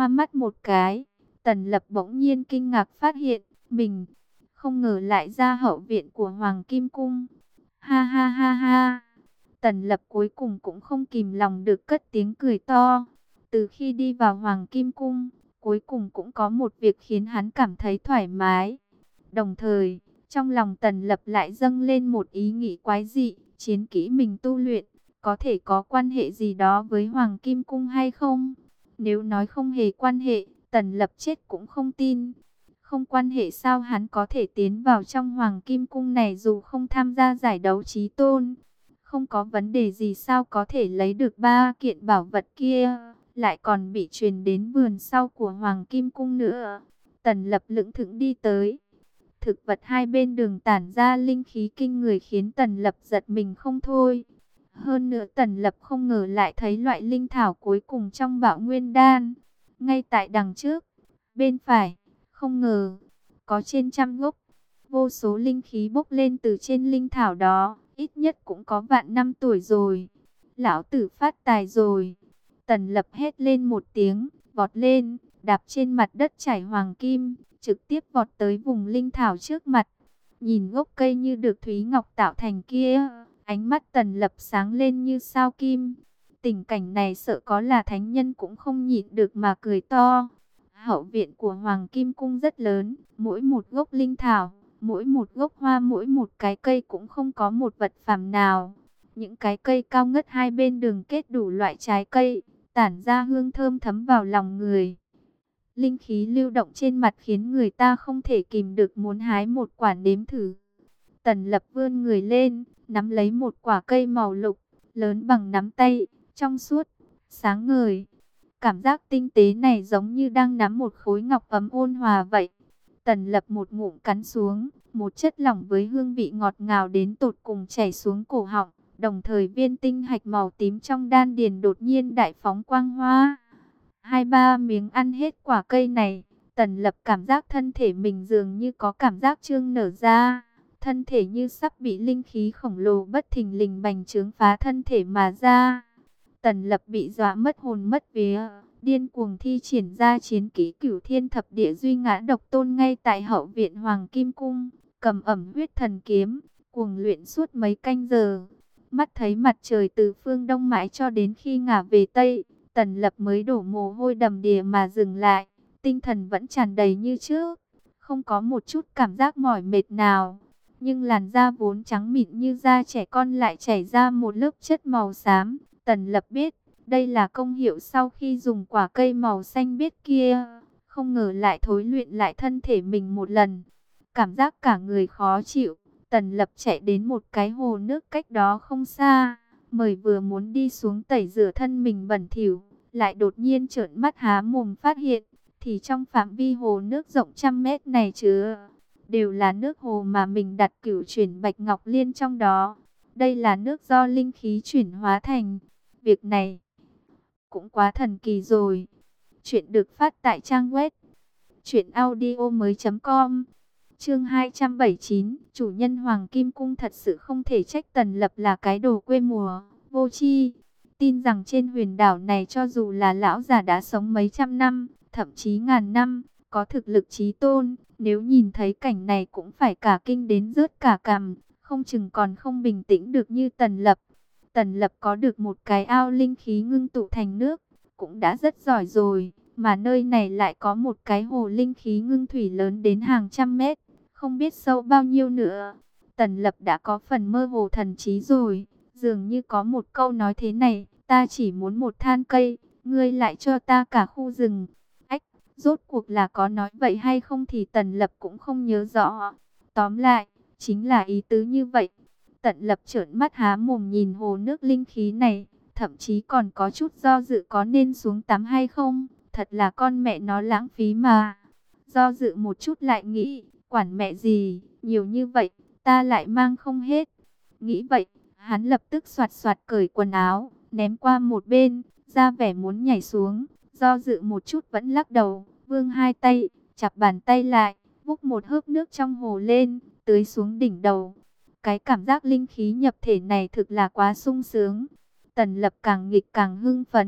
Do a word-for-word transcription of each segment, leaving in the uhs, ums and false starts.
hoa mắt một cái. Tần Lập bỗng nhiên kinh ngạc phát hiện, mình không ngờ lại ra hậu viện của Hoàng Kim Cung. Ha ha ha ha. Tần Lập cuối cùng cũng không kìm lòng được cất tiếng cười to. Từ khi đi vào Hoàng Kim Cung, cuối cùng cũng có một việc khiến hắn cảm thấy thoải mái. Đồng thời, trong lòng Tần Lập lại dâng lên một ý nghĩ quái dị, chiến kỹ mình tu luyện, có thể có quan hệ gì đó với Hoàng Kim Cung hay không? Nếu nói không hề quan hệ, Tần Lập chết cũng không tin. Không quan hệ sao hắn có thể tiến vào trong Hoàng Kim Cung này dù không tham gia giải đấu chí tôn? Không có vấn đề gì sao có thể lấy được ba kiện bảo vật kia, lại còn bị truyền đến vườn sau của Hoàng Kim Cung nữa. Tần Lập lững thững đi tới. Thực vật hai bên đường tản ra linh khí kinh người khiến Tần Lập giật mình không thôi. Hơn nữa Tần Lập không ngờ lại thấy loại linh thảo cuối cùng trong Bạo Nguyên Đan. Ngay tại đằng trước, bên phải, không ngờ, có trên trăm gốc. Vô số linh khí bốc lên từ trên linh thảo đó, ít nhất cũng có vạn năm tuổi rồi. Lão tử phát tài rồi. Tần Lập hét lên một tiếng, vọt lên, đạp trên mặt đất chảy hoàng kim, trực tiếp vọt tới vùng linh thảo trước mặt. Nhìn gốc cây như được Thúy Ngọc tạo thành kia, ánh mắt Tần Lập sáng lên như sao kim. Tình cảnh này sợ có là thánh nhân cũng không nhịn được mà cười to. Hậu viện của Hoàng Kim Cung rất lớn, mỗi một gốc linh thảo, mỗi một gốc hoa, mỗi một cái cây cũng không có một vật phàm nào. Những cái cây cao ngất hai bên đường kết đủ loại trái cây, tản ra hương thơm thấm vào lòng người. Linh khí lưu động trên mặt khiến người ta không thể kìm được muốn hái một quả nếm thử. Tần Lập vươn người lên, nắm lấy một quả cây màu lục, lớn bằng nắm tay, trong suốt, sáng ngời. Cảm giác tinh tế này giống như đang nắm một khối ngọc ấm ôn hòa vậy. Tần Lập một ngụm cắn xuống, một chất lỏng với hương vị ngọt ngào đến tột cùng chảy xuống cổ họng. Đồng thời viên tinh hạch màu tím trong đan điền đột nhiên đại phóng quang hoa. Hai ba miếng ăn hết quả cây này, Tần Lập cảm giác thân thể mình dường như có cảm giác trương nở ra. Thân thể như sắp bị linh khí khổng lồ bất thình lình bành trướng phá thân thể mà ra. Tần Lập bị dọa mất hồn mất vía, điên cuồng thi triển ra chiến kỹ Cửu Thiên Thập Địa Duy Ngã Độc Tôn ngay tại hậu viện Hoàng Kim Cung, cầm ẩm huyết thần kiếm, cuồng luyện suốt mấy canh giờ. Mắt thấy mặt trời từ phương đông mãi cho đến khi ngả về tây, Tần Lập mới đổ mồ hôi đầm đìa mà dừng lại, tinh thần vẫn tràn đầy như trước, không có một chút cảm giác mỏi mệt nào. Nhưng làn da vốn trắng mịn như da trẻ con lại chảy ra một lớp chất màu xám. Tần Lập biết, đây là công hiệu sau khi dùng quả cây màu xanh biếc kia. Không ngờ lại thối luyện lại thân thể mình một lần. Cảm giác cả người khó chịu. Tần Lập chạy đến một cái hồ nước cách đó không xa. Mời vừa muốn đi xuống tẩy rửa thân mình bẩn thỉu, lại đột nhiên trợn mắt há mồm phát hiện. Thì trong phạm vi hồ nước rộng trăm mét này chứa đều là nước hồ mà mình đặt Cửu Chuyển Bạch Ngọc Liên trong đó. Đây là nước do linh khí chuyển hóa thành. Việc này cũng quá thần kỳ rồi. Chuyện được phát tại trang web truyện audio mới chấm com. Chương hai trăm bảy mươi chín, chủ nhân Hoàng Kim Cung thật sự không thể trách Tần Lập là cái đồ quê mùa, vô tri. Tin rằng trên huyền đảo này cho dù là lão già đã sống mấy trăm năm, thậm chí ngàn năm, có thực lực chí tôn, nếu nhìn thấy cảnh này cũng phải cả kinh đến rớt cả cằm, không chừng còn không bình tĩnh được như Tần Lập. Tần Lập có được một cái ao linh khí ngưng tụ thành nước, cũng đã rất giỏi rồi, mà nơi này lại có một cái hồ linh khí ngưng thủy lớn đến hàng trăm mét, không biết sâu bao nhiêu nữa. Tần Lập đã có phần mơ hồ thần trí rồi, dường như có một câu nói thế này, ta chỉ muốn một than cây, ngươi lại cho ta cả khu rừng. Ách, rốt cuộc là có nói vậy hay không thì Tần Lập cũng không nhớ rõ. Tóm lại, chính là ý tứ như vậy. Tần Lập trợn mắt há mồm nhìn hồ nước linh khí này, thậm chí còn có chút do dự có nên xuống tắm hay không. Thật là con mẹ nó lãng phí mà. Do dự một chút lại nghĩ, quản mẹ gì, nhiều như vậy, ta lại mang không hết. Nghĩ vậy, hắn lập tức soạt soạt cởi quần áo, ném qua một bên, ra vẻ muốn nhảy xuống. Do dự một chút vẫn lắc đầu, vươn hai tay, chặp bàn tay lại, vúc một hớp nước trong hồ lên, tưới xuống đỉnh đầu. Cái cảm giác linh khí nhập thể này thực là quá sung sướng. Tần Lập càng nghịch càng hưng phấn,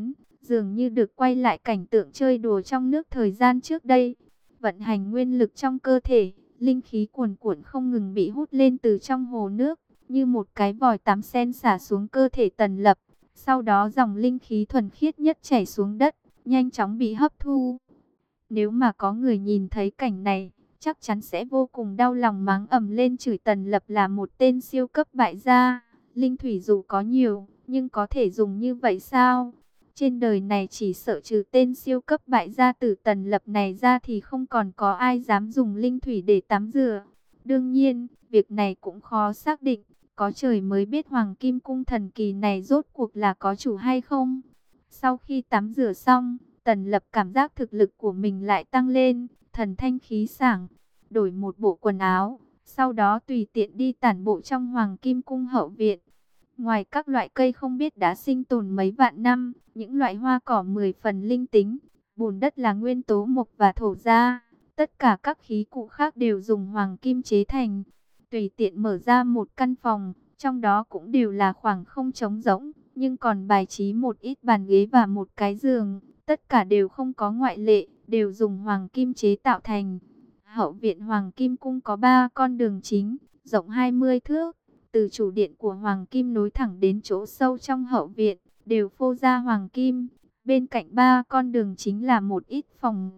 dường như được quay lại cảnh tượng chơi đùa trong nước thời gian trước đây. Vận hành nguyên lực trong cơ thể, linh khí cuồn cuộn không ngừng bị hút lên từ trong hồ nước, như một cái vòi tắm sen xả xuống cơ thể Tần Lập. Sau đó dòng linh khí thuần khiết nhất chảy xuống đất, nhanh chóng bị hấp thu. Nếu mà có người nhìn thấy cảnh này, chắc chắn sẽ vô cùng đau lòng, mắng ầm lên chửi Tần Lập là một tên siêu cấp bại gia. Linh thủy dù có nhiều, nhưng có thể dùng như vậy sao? Trên đời này chỉ sợ trừ tên siêu cấp bại gia tử Tần Lập này ra thì không còn có ai dám dùng linh thủy để tắm rửa. Đương nhiên, việc này cũng khó xác định, có trời mới biết Hoàng Kim Cung thần kỳ này rốt cuộc là có chủ hay không. Sau khi tắm rửa xong, Tần Lập cảm giác thực lực của mình lại tăng lên, thần thanh khí sảng, đổi một bộ quần áo, sau đó tùy tiện đi tản bộ trong Hoàng Kim Cung hậu viện. Ngoài các loại cây không biết đã sinh tồn mấy vạn năm, những loại hoa cỏ mười phần linh tính, bùn đất là nguyên tố mộc và thổ gia, tất cả các khí cụ khác đều dùng hoàng kim chế thành. Tùy tiện mở ra một căn phòng, trong đó cũng đều là khoảng không trống rỗng, nhưng còn bài trí một ít bàn ghế và một cái giường, tất cả đều không có ngoại lệ, đều dùng hoàng kim chế tạo thành. Hậu viện Hoàng Kim Cung có ba con đường chính, rộng hai mươi thước, từ chủ điện của Hoàng Kim nối thẳng đến chỗ sâu trong hậu viện, đều phô ra hoàng kim. Bên cạnh ba con đường chính là một ít phòng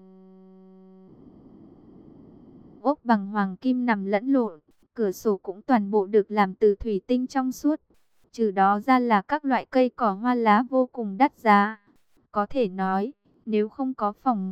ốc bằng hoàng kim nằm lẫn lộn, cửa sổ cũng toàn bộ được làm từ thủy tinh trong suốt. Trừ đó ra là các loại cây cỏ hoa lá vô cùng đắt giá. Có thể nói, nếu không có phòng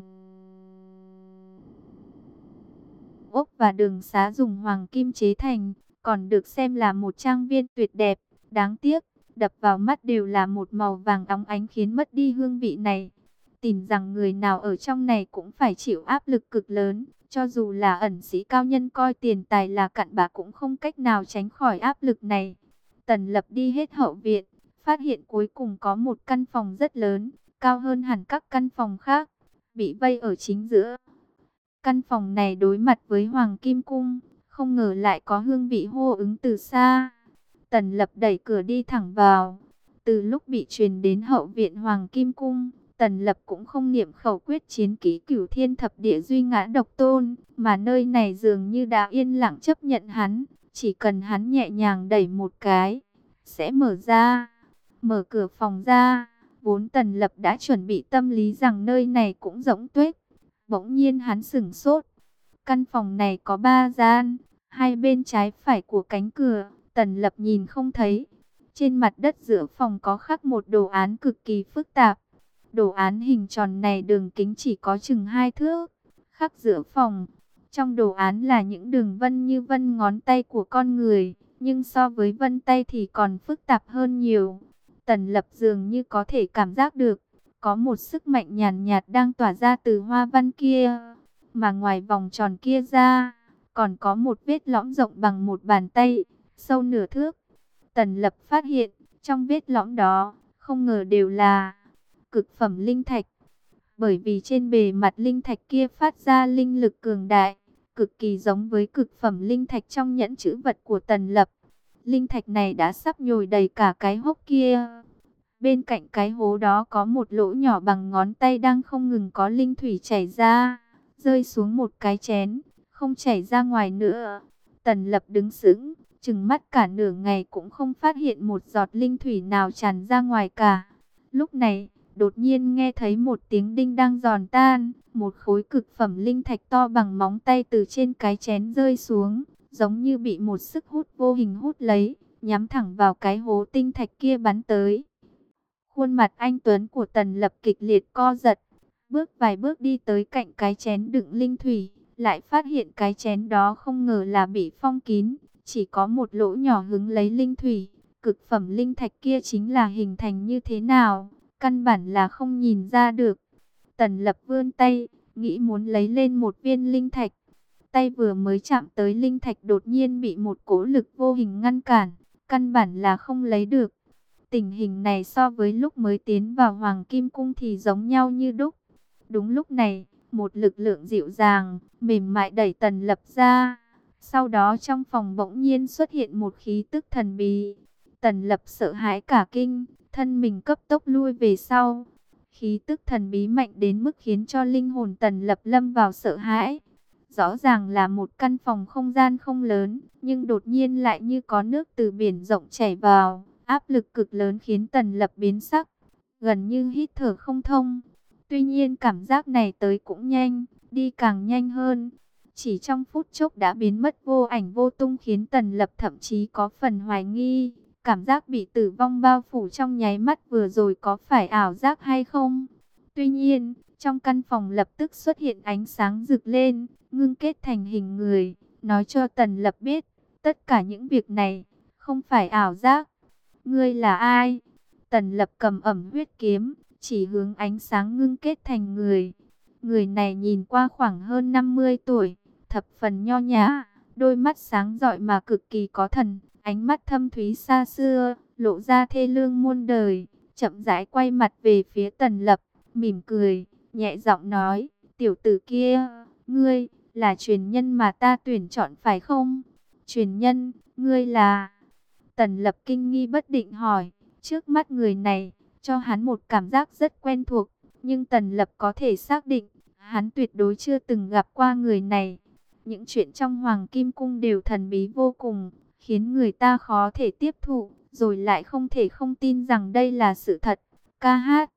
ốc và đường xá dùng hoàng kim chế thành, còn được xem là một trang viên tuyệt đẹp. Đáng tiếc, đập vào mắt đều là một màu vàng óng ánh khiến mất đi hương vị này. Tin rằng người nào ở trong này cũng phải chịu áp lực cực lớn, cho dù là ẩn sĩ cao nhân coi tiền tài là cặn bã cũng không cách nào tránh khỏi áp lực này. Tần Lập đi hết hậu viện, phát hiện cuối cùng có một căn phòng rất lớn, cao hơn hẳn các căn phòng khác, bị vây ở chính giữa. Căn phòng này đối mặt với Hoàng Kim Cung, không ngờ lại có hương vị hô ứng từ xa. Tần Lập đẩy cửa đi thẳng vào. Từ lúc bị truyền đến hậu viện Hoàng Kim Cung, Tần Lập cũng không niệm khẩu quyết chiến ký Cửu Thiên Thập Địa Duy Ngã Độc Tôn, mà nơi này dường như đã yên lặng chấp nhận hắn, chỉ cần hắn nhẹ nhàng đẩy một cái, sẽ mở ra. Mở cửa phòng ra, vốn Tần Lập đã chuẩn bị tâm lý rằng nơi này cũng rỗng tuếch. Bỗng nhiên hắn sửng sốt. Căn phòng này có ba gian, hai bên trái phải của cánh cửa, Tần Lập nhìn không thấy. Trên mặt đất giữa phòng có khắc một đồ án cực kỳ phức tạp. Đồ án hình tròn này đường kính chỉ có chừng hai thước, khắc giữa phòng. Trong đồ án là những đường vân như vân ngón tay của con người, nhưng so với vân tay thì còn phức tạp hơn nhiều. Tần Lập dường như có thể cảm giác được, có một sức mạnh nhàn nhạt đang tỏa ra từ hoa văn kia, mà ngoài vòng tròn kia ra, còn có một vết lõm rộng bằng một bàn tay, sâu nửa thước. Tần Lập phát hiện, trong vết lõm đó, không ngờ đều là cực phẩm linh thạch. Bởi vì trên bề mặt linh thạch kia phát ra linh lực cường đại, cực kỳ giống với cực phẩm linh thạch trong nhẫn trữ vật của Tần Lập. Linh thạch này đã sắp nhồi đầy cả cái hốc kia. Bên cạnh cái hố đó có một lỗ nhỏ bằng ngón tay đang không ngừng có linh thủy chảy ra, rơi xuống một cái chén, không chảy ra ngoài nữa. Tần Lập đứng sững, trừng mắt cả nửa ngày cũng không phát hiện một giọt linh thủy nào tràn ra ngoài cả. Lúc này, đột nhiên nghe thấy một tiếng đinh đang giòn tan, một khối cực phẩm linh thạch to bằng móng tay từ trên cái chén rơi xuống, giống như bị một sức hút vô hình hút lấy, nhắm thẳng vào cái hố tinh thạch kia bắn tới. Khuôn mặt anh Tuấn của Tần Lập kịch liệt co giật, bước vài bước đi tới cạnh cái chén đựng linh thủy, lại phát hiện cái chén đó không ngờ là bị phong kín, chỉ có một lỗ nhỏ hứng lấy linh thủy. Cực phẩm linh thạch kia chính là hình thành như thế nào, căn bản là không nhìn ra được. Tần Lập vươn tay, nghĩ muốn lấy lên một viên linh thạch. Tay vừa mới chạm tới linh thạch đột nhiên bị một cỗ lực vô hình ngăn cản, căn bản là không lấy được. Tình hình này so với lúc mới tiến vào Hoàng Kim Cung thì giống nhau như đúc. Đúng lúc này, một lực lượng dịu dàng, mềm mại đẩy Tần Lập ra. Sau đó trong phòng bỗng nhiên xuất hiện một khí tức thần bí. Tần Lập sợ hãi cả kinh, thân mình cấp tốc lui về sau. Khí tức thần bí mạnh đến mức khiến cho linh hồn Tần Lập lâm vào sợ hãi. Rõ ràng là một căn phòng không gian không lớn, nhưng đột nhiên lại như có nước từ biển rộng chảy vào, áp lực cực lớn khiến Tần Lập biến sắc, gần như hít thở không thông. Tuy nhiên cảm giác này tới cũng nhanh, đi càng nhanh hơn. Chỉ trong phút chốc đã biến mất vô ảnh vô tung, khiến Tần Lập thậm chí có phần hoài nghi. Cảm giác bị tử vong bao phủ trong nháy mắt vừa rồi có phải ảo giác hay không? Tuy nhiên, trong căn phòng lập tức xuất hiện ánh sáng rực lên, ngưng kết thành hình người, nói cho Tần Lập biết, tất cả những việc này không phải ảo giác. Ngươi là ai? Tần Lập cầm ẩm huyết kiếm, chỉ hướng ánh sáng ngưng kết thành người. Người này nhìn qua khoảng hơn năm mươi tuổi, thập phần nho nhã, đôi mắt sáng rọi mà cực kỳ có thần, ánh mắt thâm thúy xa xưa, lộ ra thê lương muôn đời, chậm rãi quay mặt về phía Tần Lập, mỉm cười, nhẹ giọng nói, tiểu tử kia, ngươi là truyền nhân mà ta tuyển chọn phải không? Truyền nhân, ngươi là... Tần Lập kinh nghi bất định hỏi, trước mắt người này, cho hắn một cảm giác rất quen thuộc, nhưng Tần Lập có thể xác định, hắn tuyệt đối chưa từng gặp qua người này. Những chuyện trong Hoàng Kim Cung đều thần bí vô cùng, khiến người ta khó thể tiếp thụ, rồi lại không thể không tin rằng đây là sự thật. Ca hát.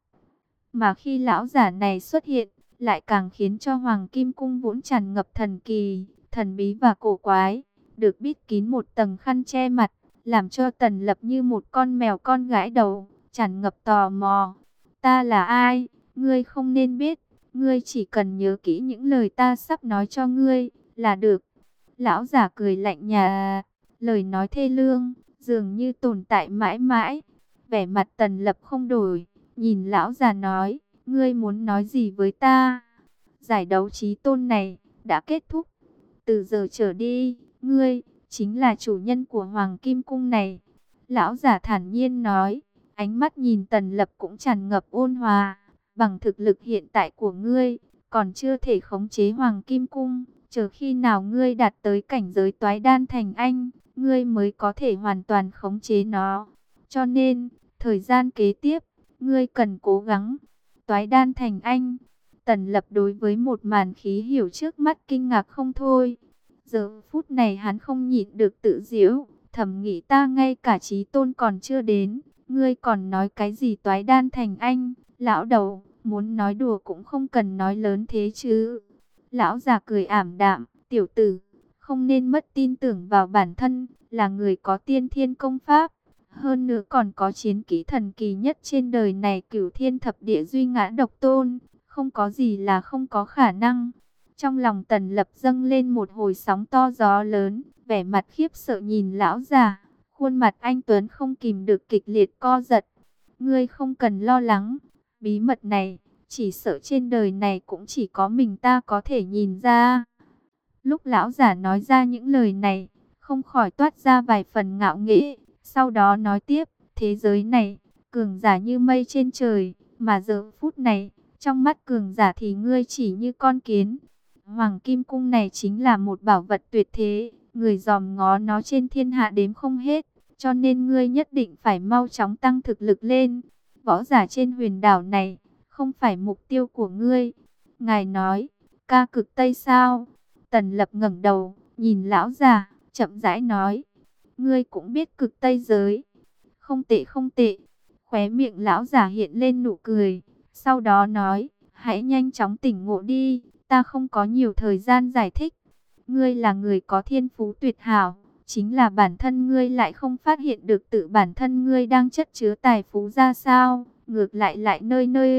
Mà khi lão giả này xuất hiện, lại càng khiến cho Hoàng Kim Cung vốn tràn ngập thần kỳ, thần bí và cổ quái, được bít kín một tầng khăn che mặt, làm cho Tần Lập như một con mèo con gãi đầu, tràn ngập tò mò. Ta là ai? Ngươi không nên biết, ngươi chỉ cần nhớ kỹ những lời ta sắp nói cho ngươi là được. Lão giả cười lạnh nhạt, lời nói thê lương, dường như tồn tại mãi mãi. Vẻ mặt Tần Lập không đổi, nhìn lão già nói, ngươi muốn nói gì với ta? Giải đấu chí tôn này đã kết thúc. Từ giờ trở đi, ngươi chính là chủ nhân của Hoàng Kim Cung này. Lão giả thản nhiên nói, ánh mắt nhìn Tần Lập cũng tràn ngập ôn hòa. Bằng thực lực hiện tại của ngươi, còn chưa thể khống chế Hoàng Kim Cung. Chờ khi nào ngươi đạt tới cảnh giới toái đan thành anh, ngươi mới có thể hoàn toàn khống chế nó. Cho nên, thời gian kế tiếp, ngươi cần cố gắng. Toái đan thành anh. Tần Lập đối với một màn khí hiểu trước mắt kinh ngạc không thôi. Giờ phút này hắn không nhịn được tự giễu, thầm nghĩ ta ngay cả chí tôn còn chưa đến, ngươi còn nói cái gì toái đan thành anh? Lão đầu, muốn nói đùa cũng không cần nói lớn thế chứ. Lão già cười ảm đạm, tiểu tử, không nên mất tin tưởng vào bản thân, là người có tiên thiên công pháp. Hơn nữa còn có chiến kỹ thần kỳ nhất trên đời này, Cửu Thiên Thập Địa Duy Ngã Độc Tôn, không có gì là không có khả năng. Trong lòng Tần Lập dâng lên một hồi sóng to gió lớn, vẻ mặt khiếp sợ nhìn lão già, khuôn mặt anh tuấn không kìm được kịch liệt co giật. Ngươi không cần lo lắng, bí mật này, chỉ sợ trên đời này cũng chỉ có mình ta có thể nhìn ra. Lúc lão giả nói ra những lời này, không khỏi toát ra vài phần ngạo nghễ, sau đó nói tiếp, thế giới này, cường giả như mây trên trời, mà giờ phút này, trong mắt cường giả thì ngươi chỉ như con kiến. Hoàng Kim Cung này chính là một bảo vật tuyệt thế, người dòm ngó nó trên thiên hạ đếm không hết, cho nên ngươi nhất định phải mau chóng tăng thực lực lên. Võ giả trên huyền đảo này, không phải mục tiêu của ngươi. Ngài nói, ca cực Tây sao? Tần Lập ngẩng đầu, nhìn lão già, chậm rãi nói, ngươi cũng biết cực Tây giới. Không tệ không tệ. Khóe miệng lão già hiện lên nụ cười, sau đó nói, hãy nhanh chóng tỉnh ngộ đi, ta không có nhiều thời gian giải thích. Ngươi là người có thiên phú tuyệt hảo, chính là bản thân ngươi lại không phát hiện được tự bản thân ngươi đang chất chứa tài phú ra sao, ngược lại lại nơi nơi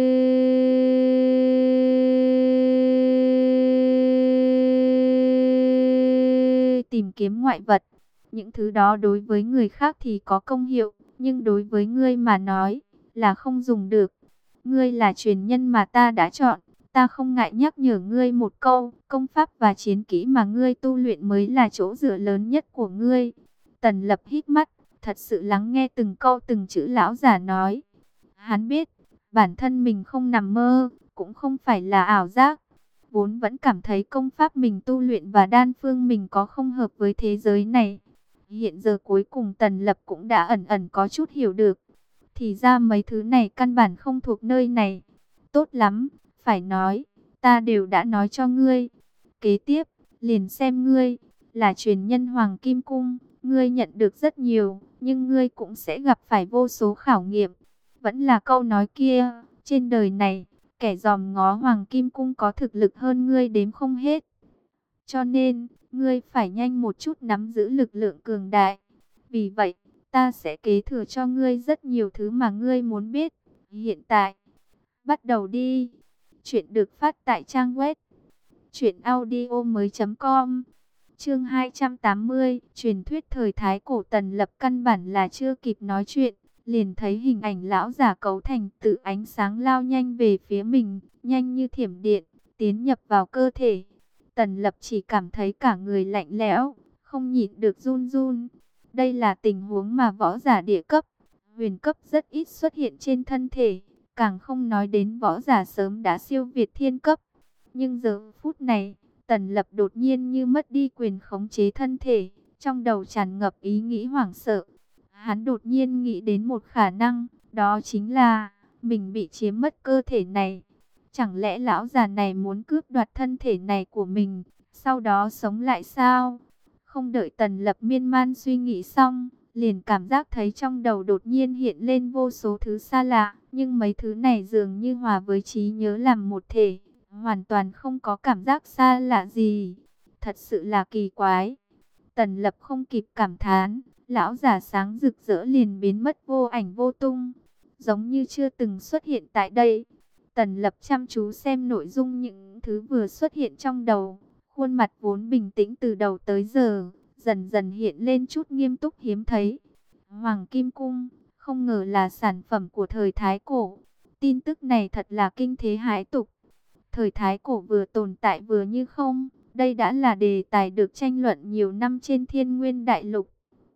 tìm kiếm ngoại vật. Những thứ đó đối với người khác thì có công hiệu, nhưng đối với ngươi mà nói là không dùng được. Ngươi là truyền nhân mà ta đã chọn, ta không ngại nhắc nhở ngươi một câu, công pháp và chiến kỹ mà ngươi tu luyện mới là chỗ dựa lớn nhất của ngươi. Tần Lập hít mắt, thật sự lắng nghe từng câu từng chữ lão giả nói. Hắn biết, bản thân mình không nằm mơ, cũng không phải là ảo giác. Vốn vẫn cảm thấy công pháp mình tu luyện và đan phương mình có không hợp với thế giới này. Hiện giờ cuối cùng Tần Lập cũng đã ẩn ẩn có chút hiểu được. Thì ra mấy thứ này căn bản không thuộc nơi này. Tốt lắm, phải nói, ta đều đã nói cho ngươi. Kế tiếp, liền xem ngươi, là truyền nhân Hoàng Kim Cung, ngươi nhận được rất nhiều, nhưng ngươi cũng sẽ gặp phải vô số khảo nghiệm. Vẫn là câu nói kia, trên đời này, kẻ dòm ngó Hoàng Kim Cung có thực lực hơn ngươi đếm không hết. Cho nên, ngươi phải nhanh một chút nắm giữ lực lượng cường đại. Vì vậy, ta sẽ kế thừa cho ngươi rất nhiều thứ mà ngươi muốn biết. Hiện tại, bắt đầu đi. Chuyện được phát tại trang web truyện audio mới chấm com. Chương hai trăm tám mươi, truyền thuyết thời Thái cổ Tần Lập căn bản là chưa kịp nói chuyện, liền thấy hình ảnh lão giả cấu thành tự ánh sáng lao nhanh về phía mình, nhanh như thiểm điện, tiến nhập vào cơ thể. Tần Lập chỉ cảm thấy cả người lạnh lẽo, không nhịn được run run. Đây là tình huống mà võ giả địa cấp, huyền cấp rất ít xuất hiện trên thân thể, càng không nói đến võ giả sớm đã siêu việt thiên cấp. Nhưng giờ phút này, Tần Lập đột nhiên như mất đi quyền khống chế thân thể, trong đầu tràn ngập ý nghĩ hoảng sợ. Hắn đột nhiên nghĩ đến một khả năng, đó chính là mình bị chiếm mất cơ thể này. Chẳng lẽ lão già này muốn cướp đoạt thân thể này của mình, sau đó sống lại sao? Không đợi Tần Lập miên man suy nghĩ xong, liền cảm giác thấy trong đầu đột nhiên hiện lên vô số thứ xa lạ, nhưng mấy thứ này dường như hòa với trí nhớ làm một thể, hoàn toàn không có cảm giác xa lạ gì. Thật sự là kỳ quái. Tần Lập không kịp cảm thán, lão giả sáng rực rỡ liền biến mất vô ảnh vô tung, giống như chưa từng xuất hiện tại đây. Tần Lập chăm chú xem nội dung những thứ vừa xuất hiện trong đầu, khuôn mặt vốn bình tĩnh từ đầu tới giờ, dần dần hiện lên chút nghiêm túc hiếm thấy. Hoàng Kim Cung, không ngờ là sản phẩm của thời Thái Cổ. Tin tức này thật là kinh thế hãi tục. Thời Thái Cổ vừa tồn tại vừa như không, đây đã là đề tài được tranh luận nhiều năm trên Thiên Nguyên Đại Lục.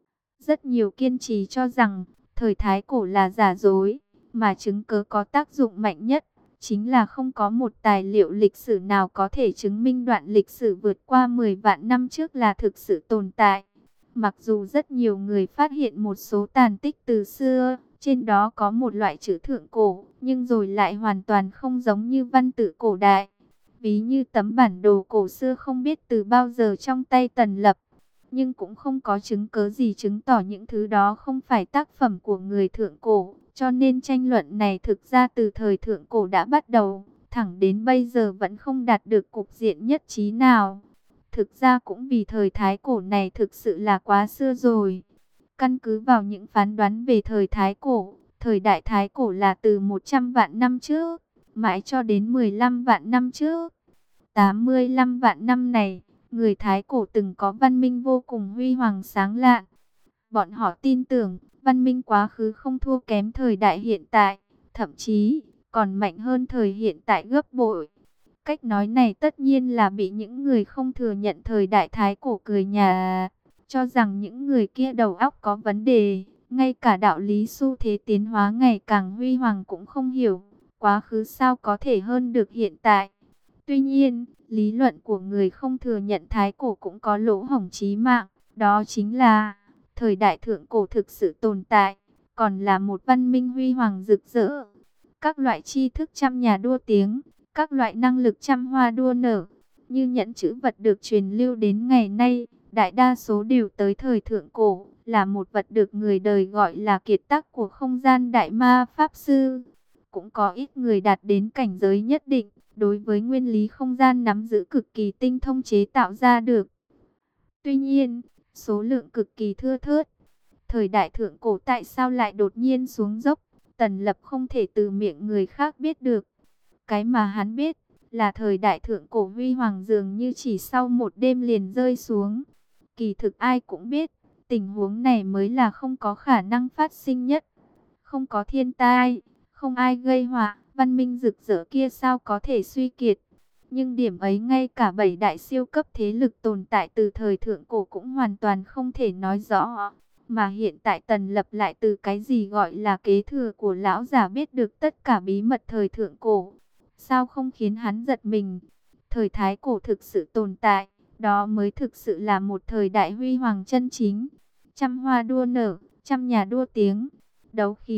Rất nhiều kiên trì cho rằng, thời Thái Cổ là giả dối, mà chứng cớ có tác dụng mạnh nhất, chính là không có một tài liệu lịch sử nào có thể chứng minh đoạn lịch sử vượt qua mười vạn năm trước là thực sự tồn tại. Mặc dù rất nhiều người phát hiện một số tàn tích từ xưa, trên đó có một loại chữ thượng cổ, nhưng rồi lại hoàn toàn không giống như văn tự cổ đại. Ví như tấm bản đồ cổ xưa không biết từ bao giờ trong tay Tần Lập, nhưng cũng không có chứng cớ gì chứng tỏ những thứ đó không phải tác phẩm của người thượng cổ. Cho nên tranh luận này thực ra từ thời thượng cổ đã bắt đầu, thẳng đến bây giờ vẫn không đạt được cục diện nhất trí nào. Thực ra cũng vì thời Thái Cổ này thực sự là quá xưa rồi. Căn cứ vào những phán đoán về thời Thái Cổ, thời đại Thái Cổ là từ một trăm vạn năm trước, mãi cho đến mười lăm vạn năm trước. tám mươi lăm vạn năm này, người Thái Cổ từng có văn minh vô cùng huy hoàng sáng lạn. Bọn họ tin tưởng, văn minh quá khứ không thua kém thời đại hiện tại, thậm chí còn mạnh hơn thời hiện tại gấp bội. Cách nói này tất nhiên là bị những người không thừa nhận thời đại Thái Cổ cười nhà, cho rằng những người kia đầu óc có vấn đề, ngay cả đạo lý xu thế tiến hóa ngày càng huy hoàng cũng không hiểu, quá khứ sao có thể hơn được hiện tại. Tuy nhiên, lý luận của người không thừa nhận Thái Cổ cũng có lỗ hổng chí mạng, đó chính là thời đại thượng cổ thực sự tồn tại, còn là một văn minh huy hoàng rực rỡ. Các loại tri thức trăm nhà đua tiếng, các loại năng lực trăm hoa đua nở, như nhẫn chữ vật được truyền lưu đến ngày nay, đại đa số đều tới thời thượng cổ, là một vật được người đời gọi là kiệt tác của không gian đại ma pháp sư. Cũng có ít người đạt đến cảnh giới nhất định, đối với nguyên lý không gian nắm giữ cực kỳ tinh thông chế tạo ra được. Tuy nhiên, số lượng cực kỳ thưa thớt. Thời đại thượng cổ tại sao lại đột nhiên xuống dốc, Tần Lập không thể từ miệng người khác biết được. Cái mà hắn biết là thời đại thượng cổ huy hoàng dường như chỉ sau một đêm liền rơi xuống. Kỳ thực ai cũng biết, tình huống này mới là không có khả năng phát sinh nhất. Không có thiên tai, không ai gây họa, văn minh rực rỡ kia sao có thể suy kiệt. Nhưng điểm ấy ngay cả bảy đại siêu cấp thế lực tồn tại từ thời thượng cổ cũng hoàn toàn không thể nói rõ. Mà hiện tại Tần Lập lại từ cái gì gọi là kế thừa của lão già biết được tất cả bí mật thời thượng cổ. Sao không khiến hắn giật mình? Thời Thái Cổ thực sự tồn tại, đó mới thực sự là một thời đại huy hoàng chân chính. Trăm hoa đua nở, trăm nhà đua tiếng, đấu khí,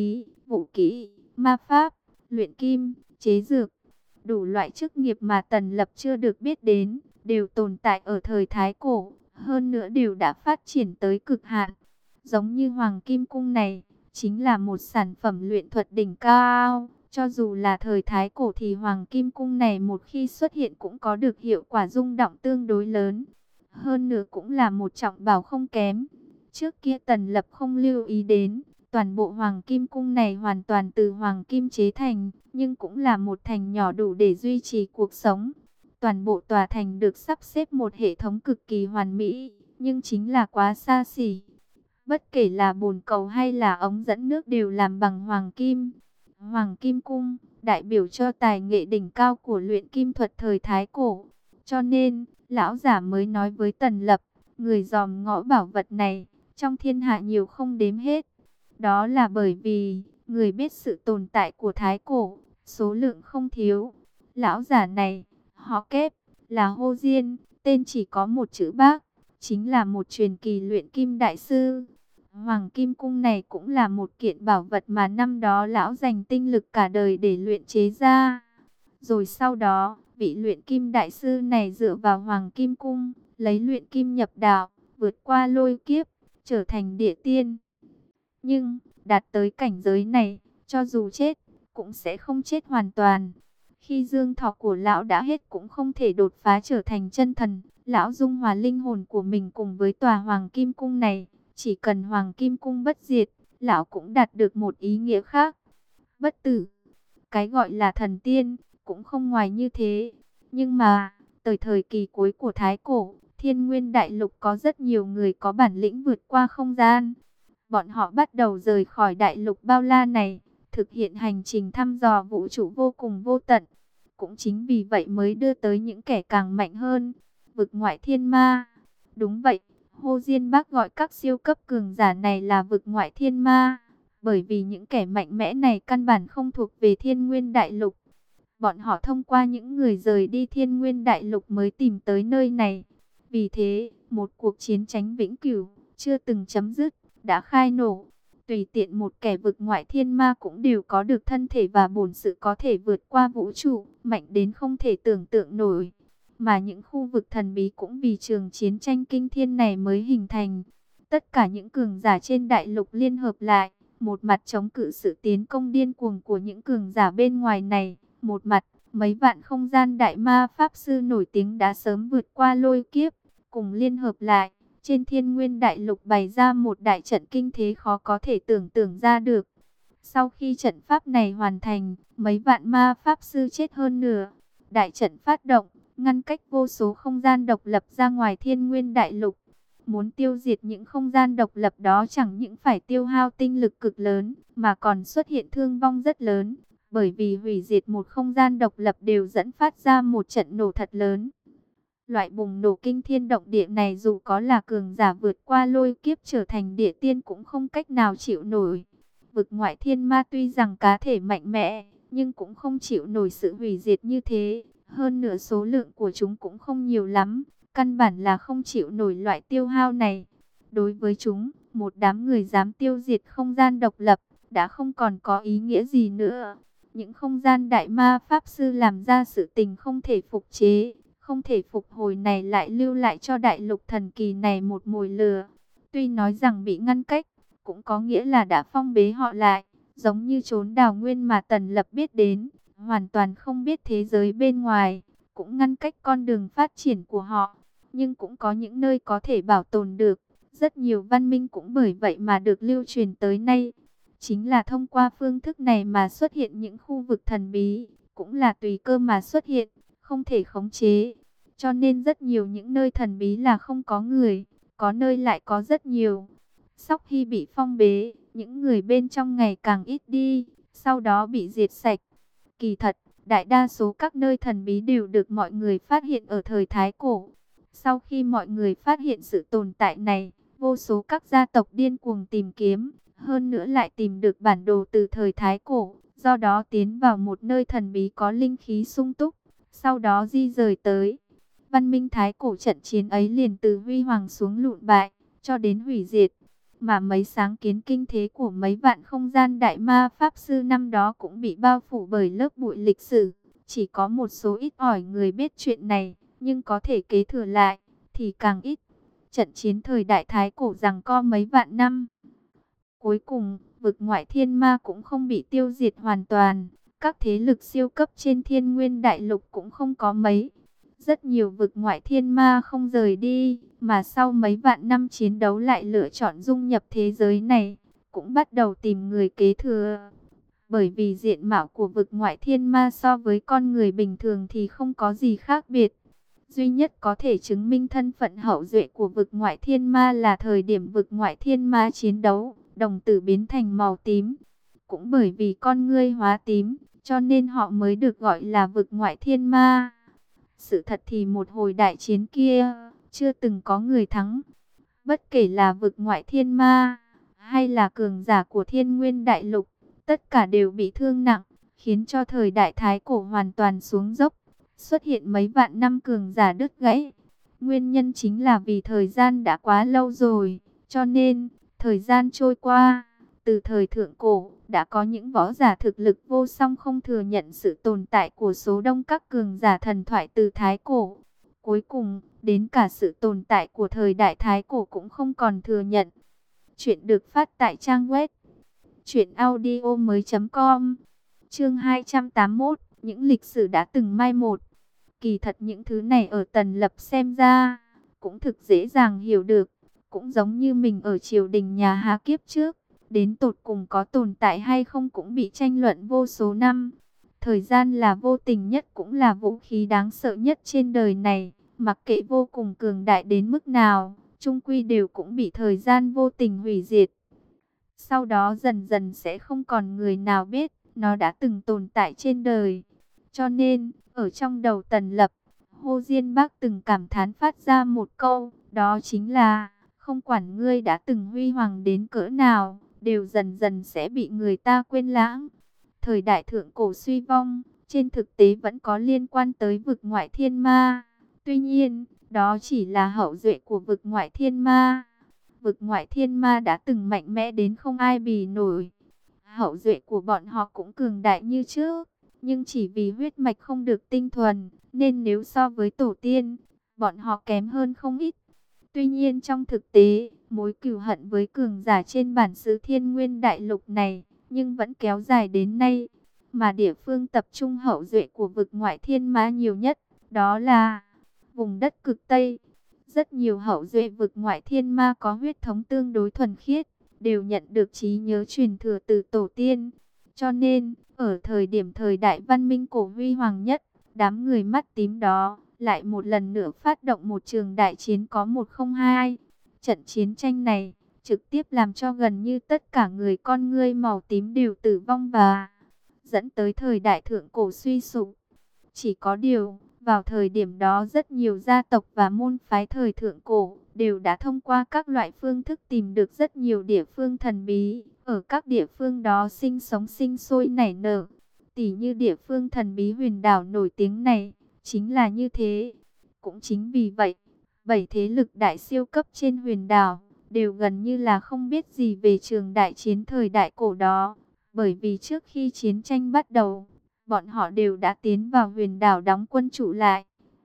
vũ kỹ, ma pháp, luyện kim, chế dược. Đủ loại chức nghiệp mà Tần Lập chưa được biết đến, đều tồn tại ở thời Thái Cổ, hơn nữa đều đã phát triển tới cực hạn. Giống như Hoàng Kim Cung này, chính là một sản phẩm luyện thuật đỉnh cao. Cho dù là thời Thái Cổ thì Hoàng Kim Cung này một khi xuất hiện cũng có được hiệu quả rung động tương đối lớn. Hơn nữa cũng là một trọng bảo không kém. Trước kia Tần Lập không lưu ý đến, toàn bộ Hoàng Kim Cung này hoàn toàn từ Hoàng Kim chế thành, nhưng cũng là một thành nhỏ đủ để duy trì cuộc sống. Toàn bộ tòa thành được sắp xếp một hệ thống cực kỳ hoàn mỹ, nhưng chính là quá xa xỉ. Bất kể là bồn cầu hay là ống dẫn nước đều làm bằng hoàng kim. Hoàng Kim Cung đại biểu cho tài nghệ đỉnh cao của luyện kim thuật thời Thái Cổ. Cho nên, lão giả mới nói với Tần Lập, người dòm ngõ bảo vật này, trong thiên hạ nhiều không đếm hết. Đó là bởi vì, người biết sự tồn tại của Thái Cổ, số lượng không thiếu. Lão giả này, họ Kép, là Hô Diên, tên chỉ có một chữ Bác, chính là một truyền kỳ luyện kim đại sư. Hoàng Kim Cung này cũng là một kiện bảo vật mà năm đó lão dành tinh lực cả đời để luyện chế ra. Rồi sau đó, vị luyện kim đại sư này dựa vào Hoàng Kim Cung, lấy luyện kim nhập đạo, vượt qua lôi kiếp, trở thành địa tiên. Nhưng, đạt tới cảnh giới này, cho dù chết, cũng sẽ không chết hoàn toàn. Khi dương thọ của lão đã hết cũng không thể đột phá trở thành chân thần. Lão dung hòa linh hồn của mình cùng với tòa Hoàng Kim Cung này. Chỉ cần Hoàng Kim Cung bất diệt, lão cũng đạt được một ý nghĩa khác. Bất tử, cái gọi là thần tiên, cũng không ngoài như thế. Nhưng mà, tới thời kỳ cuối của Thái Cổ, Thiên Nguyên Đại Lục có rất nhiều người có bản lĩnh vượt qua không gian. Bọn họ bắt đầu rời khỏi đại lục bao la này, thực hiện hành trình thăm dò vũ trụ vô cùng vô tận. Cũng chính vì vậy mới đưa tới những kẻ càng mạnh hơn, vực ngoại thiên ma. Đúng vậy, Hồ Diên Bác gọi các siêu cấp cường giả này là vực ngoại thiên ma, bởi vì những kẻ mạnh mẽ này căn bản không thuộc về Thiên Nguyên Đại Lục. Bọn họ thông qua những người rời đi Thiên Nguyên Đại Lục mới tìm tới nơi này. Vì thế, một cuộc chiến tranh vĩnh cửu, chưa từng chấm dứt, đã khai nổ. Tùy tiện một kẻ vực ngoại thiên ma cũng đều có được thân thể và bổn sự có thể vượt qua vũ trụ, mạnh đến không thể tưởng tượng nổi. Mà những khu vực thần bí cũng vì trường chiến tranh kinh thiên này mới hình thành. Tất cả những cường giả trên đại lục liên hợp lại, một mặt chống cự sự tiến công điên cuồng của những cường giả bên ngoài này, một mặt, mấy vạn không gian đại ma pháp sư nổi tiếng đã sớm vượt qua lôi kiếp, cùng liên hợp lại. Trên Thiên Nguyên Đại Lục bày ra một đại trận kinh thế khó có thể tưởng tượng ra được. Sau khi trận pháp này hoàn thành, mấy vạn ma pháp sư chết hơn nửa. Đại trận phát động, ngăn cách vô số không gian độc lập ra ngoài Thiên Nguyên Đại Lục. Muốn tiêu diệt những không gian độc lập đó chẳng những phải tiêu hao tinh lực cực lớn, mà còn xuất hiện thương vong rất lớn. Bởi vì hủy diệt một không gian độc lập đều dẫn phát ra một trận nổ thật lớn. Loại bùng nổ kinh thiên động địa này dù có là cường giả vượt qua lôi kiếp trở thành địa tiên cũng không cách nào chịu nổi. Vực ngoại thiên ma tuy rằng cá thể mạnh mẽ, nhưng cũng không chịu nổi sự hủy diệt như thế. Hơn nữa số lượng của chúng cũng không nhiều lắm, căn bản là không chịu nổi loại tiêu hao này. Đối với chúng, một đám người dám tiêu diệt không gian độc lập, đã không còn có ý nghĩa gì nữa. Những không gian đại ma pháp sư làm ra sự tình không thể phục chế, không thể phục hồi này lại lưu lại cho đại lục thần kỳ này một mồi lửa. Tuy nói rằng bị ngăn cách, cũng có nghĩa là đã phong bế họ lại, giống như chốn đào nguyên mà Tần Lập biết đến, hoàn toàn không biết thế giới bên ngoài, cũng ngăn cách con đường phát triển của họ. Nhưng cũng có những nơi có thể bảo tồn được, rất nhiều văn minh cũng bởi vậy mà được lưu truyền tới nay. Chính là thông qua phương thức này mà xuất hiện những khu vực thần bí, cũng là tùy cơ mà xuất hiện, không thể khống chế. Cho nên rất nhiều những nơi thần bí là không có người, có nơi lại có rất nhiều. Sau khi bị phong bế, những người bên trong ngày càng ít đi, sau đó bị diệt sạch. Kỳ thật, đại đa số các nơi thần bí đều được mọi người phát hiện ở thời Thái Cổ. Sau khi mọi người phát hiện sự tồn tại này, vô số các gia tộc điên cuồng tìm kiếm, hơn nữa lại tìm được bản đồ từ thời Thái Cổ, do đó tiến vào một nơi thần bí có linh khí sung túc, sau đó di rời tới. Văn minh Thái Cổ trận chiến ấy liền từ huy hoàng xuống lụn bại, cho đến hủy diệt. Mà mấy sáng kiến kinh thế của mấy vạn không gian đại ma pháp sư năm đó cũng bị bao phủ bởi lớp bụi lịch sử. Chỉ có một số ít ỏi người biết chuyện này, nhưng có thể kế thừa lại thì càng ít. Trận chiến thời đại Thái Cổ giằng co mấy vạn năm. Cuối cùng, vực ngoại thiên ma cũng không bị tiêu diệt hoàn toàn. Các thế lực siêu cấp trên thiên nguyên đại lục cũng không có mấy. Rất nhiều vực ngoại thiên ma không rời đi, mà sau mấy vạn năm chiến đấu lại lựa chọn dung nhập thế giới này, cũng bắt đầu tìm người kế thừa. Bởi vì diện mạo của vực ngoại thiên ma so với con người bình thường thì không có gì khác biệt. Duy nhất có thể chứng minh thân phận hậu duệ của vực ngoại thiên ma là thời điểm vực ngoại thiên ma chiến đấu, đồng tử biến thành màu tím. Cũng bởi vì con ngươi hóa tím, cho nên họ mới được gọi là vực ngoại thiên ma. Sự thật thì một hồi đại chiến kia, chưa từng có người thắng. Bất kể là vực ngoại thiên ma, hay là cường giả của thiên nguyên đại lục, tất cả đều bị thương nặng, khiến cho thời đại Thái Cổ hoàn toàn xuống dốc. Xuất hiện mấy vạn năm cường giả đứt gãy. Nguyên nhân chính là vì thời gian đã quá lâu rồi, cho nên, thời gian trôi qua, từ thời thượng cổ, đã có những võ giả thực lực vô song không thừa nhận sự tồn tại của số đông các cường giả thần thoại từ Thái Cổ. Cuối cùng, đến cả sự tồn tại của thời đại Thái Cổ cũng không còn thừa nhận. Chuyện được phát tại trang web truyện audio mới chấm com. Chương hai trăm tám mươi mốt, những lịch sử đã từng mai một. Kỳ thật những thứ này ở Tần Lập xem ra, cũng thực dễ dàng hiểu được. Cũng giống như mình ở triều đình nhà Há kiếp trước, đến tột cùng có tồn tại hay không cũng bị tranh luận vô số năm. Thời gian là vô tình nhất cũng là vũ khí đáng sợ nhất trên đời này. Mặc kệ vô cùng cường đại đến mức nào, chung quy đều cũng bị thời gian vô tình hủy diệt. Sau đó dần dần sẽ không còn người nào biết nó đã từng tồn tại trên đời. Cho nên, ở trong đầu Tần Lập, Hồ Diên Bác từng cảm thán phát ra một câu, đó chính là, không quản ngươi đã từng huy hoàng đến cỡ nào, đều dần dần sẽ bị người ta quên lãng. Thời đại thượng cổ suy vong, trên thực tế vẫn có liên quan tới vực ngoại thiên ma. Tuy nhiên, đó chỉ là hậu duệ của vực ngoại thiên ma. Vực ngoại thiên ma đã từng mạnh mẽ đến không ai bì nổi. Hậu duệ của bọn họ cũng cường đại như trước, nhưng chỉ vì huyết mạch không được tinh thuần, nên nếu so với tổ tiên, bọn họ kém hơn không ít. Tuy nhiên trong thực tế, mối cừu hận với cường giả trên bản xứ thiên nguyên đại lục này, nhưng vẫn kéo dài đến nay. Mà địa phương tập trung hậu duệ của vực ngoại thiên ma nhiều nhất, đó là vùng đất cực Tây. Rất nhiều hậu duệ vực ngoại thiên ma có huyết thống tương đối thuần khiết, đều nhận được trí nhớ truyền thừa từ tổ tiên. Cho nên, ở thời điểm thời đại văn minh cổ huy hoàng nhất, đám người mắt tím đó lại một lần nữa phát động một trường đại chiến có một không hai. Trận chiến tranh này trực tiếp làm cho gần như tất cả người con ngươi màu tím đều tử vong và dẫn tới thời đại thượng cổ suy sụp. Chỉ có điều, vào thời điểm đó rất nhiều gia tộc và môn phái thời thượng cổ đều đã thông qua các loại phương thức tìm được rất nhiều địa phương thần bí. Ở các địa phương đó sinh sống sinh sôi nảy nở. Tỉ như địa phương thần bí huyền đảo nổi tiếng này, chính là như thế. Cũng chính vì vậy, bảy thế lực đại siêu cấp trên huyền đảo đều gần như là không biết gì về trường đại chiến thời đại cổ đó. Bởi vì trước khi chiến tranh bắt đầu, bọn họ đều đã tiến vào huyền đảo đóng quân trụ lại.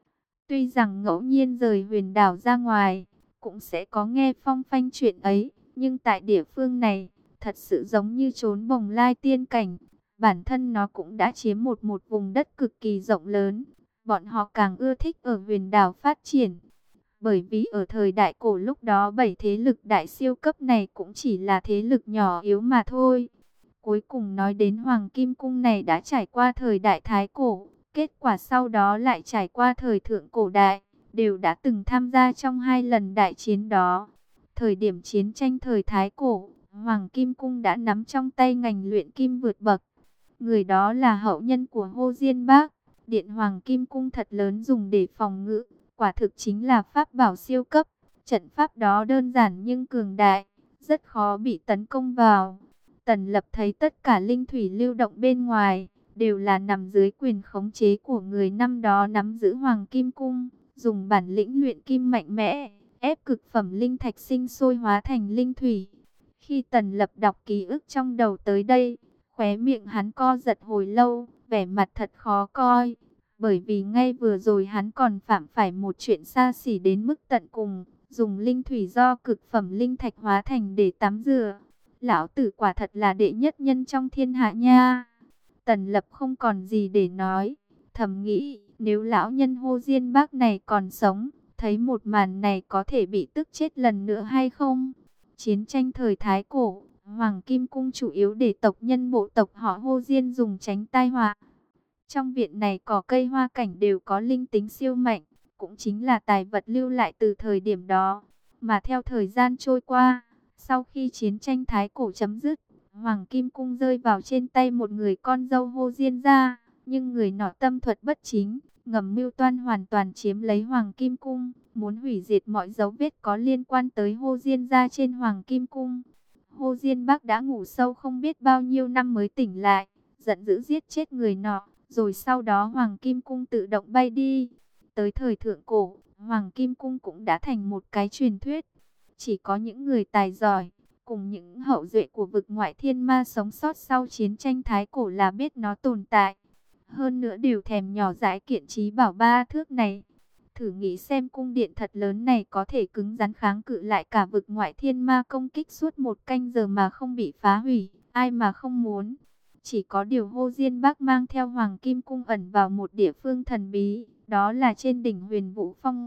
Tuy rằng ngẫu nhiên rời huyền đảo ra ngoài, cũng sẽ có nghe phong phanh chuyện ấy, nhưng tại địa phương này, thật sự giống như trốn bồng lai tiên cảnh. Bản thân nó cũng đã chiếm một một vùng đất cực kỳ rộng lớn. Bọn họ càng ưa thích ở huyền đảo phát triển. Bởi vì ở thời đại cổ lúc đó bảy thế lực đại siêu cấp này cũng chỉ là thế lực nhỏ yếu mà thôi. Cuối cùng nói đến Hoàng Kim Cung này đã trải qua thời đại Thái Cổ, kết quả sau đó lại trải qua thời thượng cổ đại, đều đã từng tham gia trong hai lần đại chiến đó. Thời điểm chiến tranh thời Thái Cổ, Hoàng Kim Cung đã nắm trong tay ngành luyện kim vượt bậc. Người đó là hậu nhân của Hồ Diên Bác. Điện Hoàng Kim Cung thật lớn dùng để phòng ngự, quả thực chính là pháp bảo siêu cấp. Trận pháp đó đơn giản nhưng cường đại, rất khó bị tấn công vào. Tần Lập thấy tất cả linh thủy lưu động bên ngoài, đều là nằm dưới quyền khống chế của người năm đó nắm giữ Hoàng Kim Cung, dùng bản lĩnh luyện kim mạnh mẽ, ép cực phẩm linh thạch sinh sôi hóa thành linh thủy. Khi Tần Lập đọc ký ức trong đầu tới đây, khóe miệng hắn co giật hồi lâu, vẻ mặt thật khó coi. Bởi vì ngay vừa rồi hắn còn phạm phải một chuyện xa xỉ đến mức tận cùng, dùng linh thủy do cực phẩm linh thạch hóa thành để tắm rửa. Lão tử quả thật là đệ nhất nhân trong thiên hạ nha. Tần Lập không còn gì để nói, thầm nghĩ nếu lão nhân Hồ Diên Bác này còn sống, thấy một màn này có thể bị tức chết lần nữa hay không? Chiến tranh thời Thái Cổ, Hoàng Kim Cung chủ yếu để tộc nhân bộ tộc họ Hồ Diên dùng tránh tai họa. Trong viện này cỏ cây hoa cảnh đều có linh tính siêu mạnh, cũng chính là tài vật lưu lại từ thời điểm đó. Mà theo thời gian trôi qua, sau khi chiến tranh Thái Cổ chấm dứt, Hoàng Kim Cung rơi vào trên tay một người con dâu Hồ Diên gia, nhưng người nọ tâm thuật bất chính, ngầm mưu toan hoàn toàn chiếm lấy Hoàng Kim Cung, muốn hủy diệt mọi dấu vết có liên quan tới Hồ Diên gia trên Hoàng Kim Cung. Hồ Diên Bác đã ngủ sâu không biết bao nhiêu năm mới tỉnh lại, giận dữ giết chết người nọ, rồi sau đó Hoàng Kim Cung tự động bay đi. Tới thời thượng cổ, Hoàng Kim Cung cũng đã thành một cái truyền thuyết. Chỉ có những người tài giỏi, cùng những hậu duệ của vực ngoại thiên ma sống sót sau chiến tranh Thái Cổ là biết nó tồn tại. Hơn nữa đều thèm nhỏ dãi kiện trí bảo ba thước này. Thử nghĩ xem cung điện thật lớn này có thể cứng rắn kháng cự lại cả vực ngoại thiên ma công kích suốt một canh giờ mà không bị phá hủy, ai mà không muốn. Chỉ có điều Hồ Diên Bác mang theo Hoàng Kim Cung ẩn vào một địa phương thần bí, đó là trên đỉnh Huyền Vũ Phong.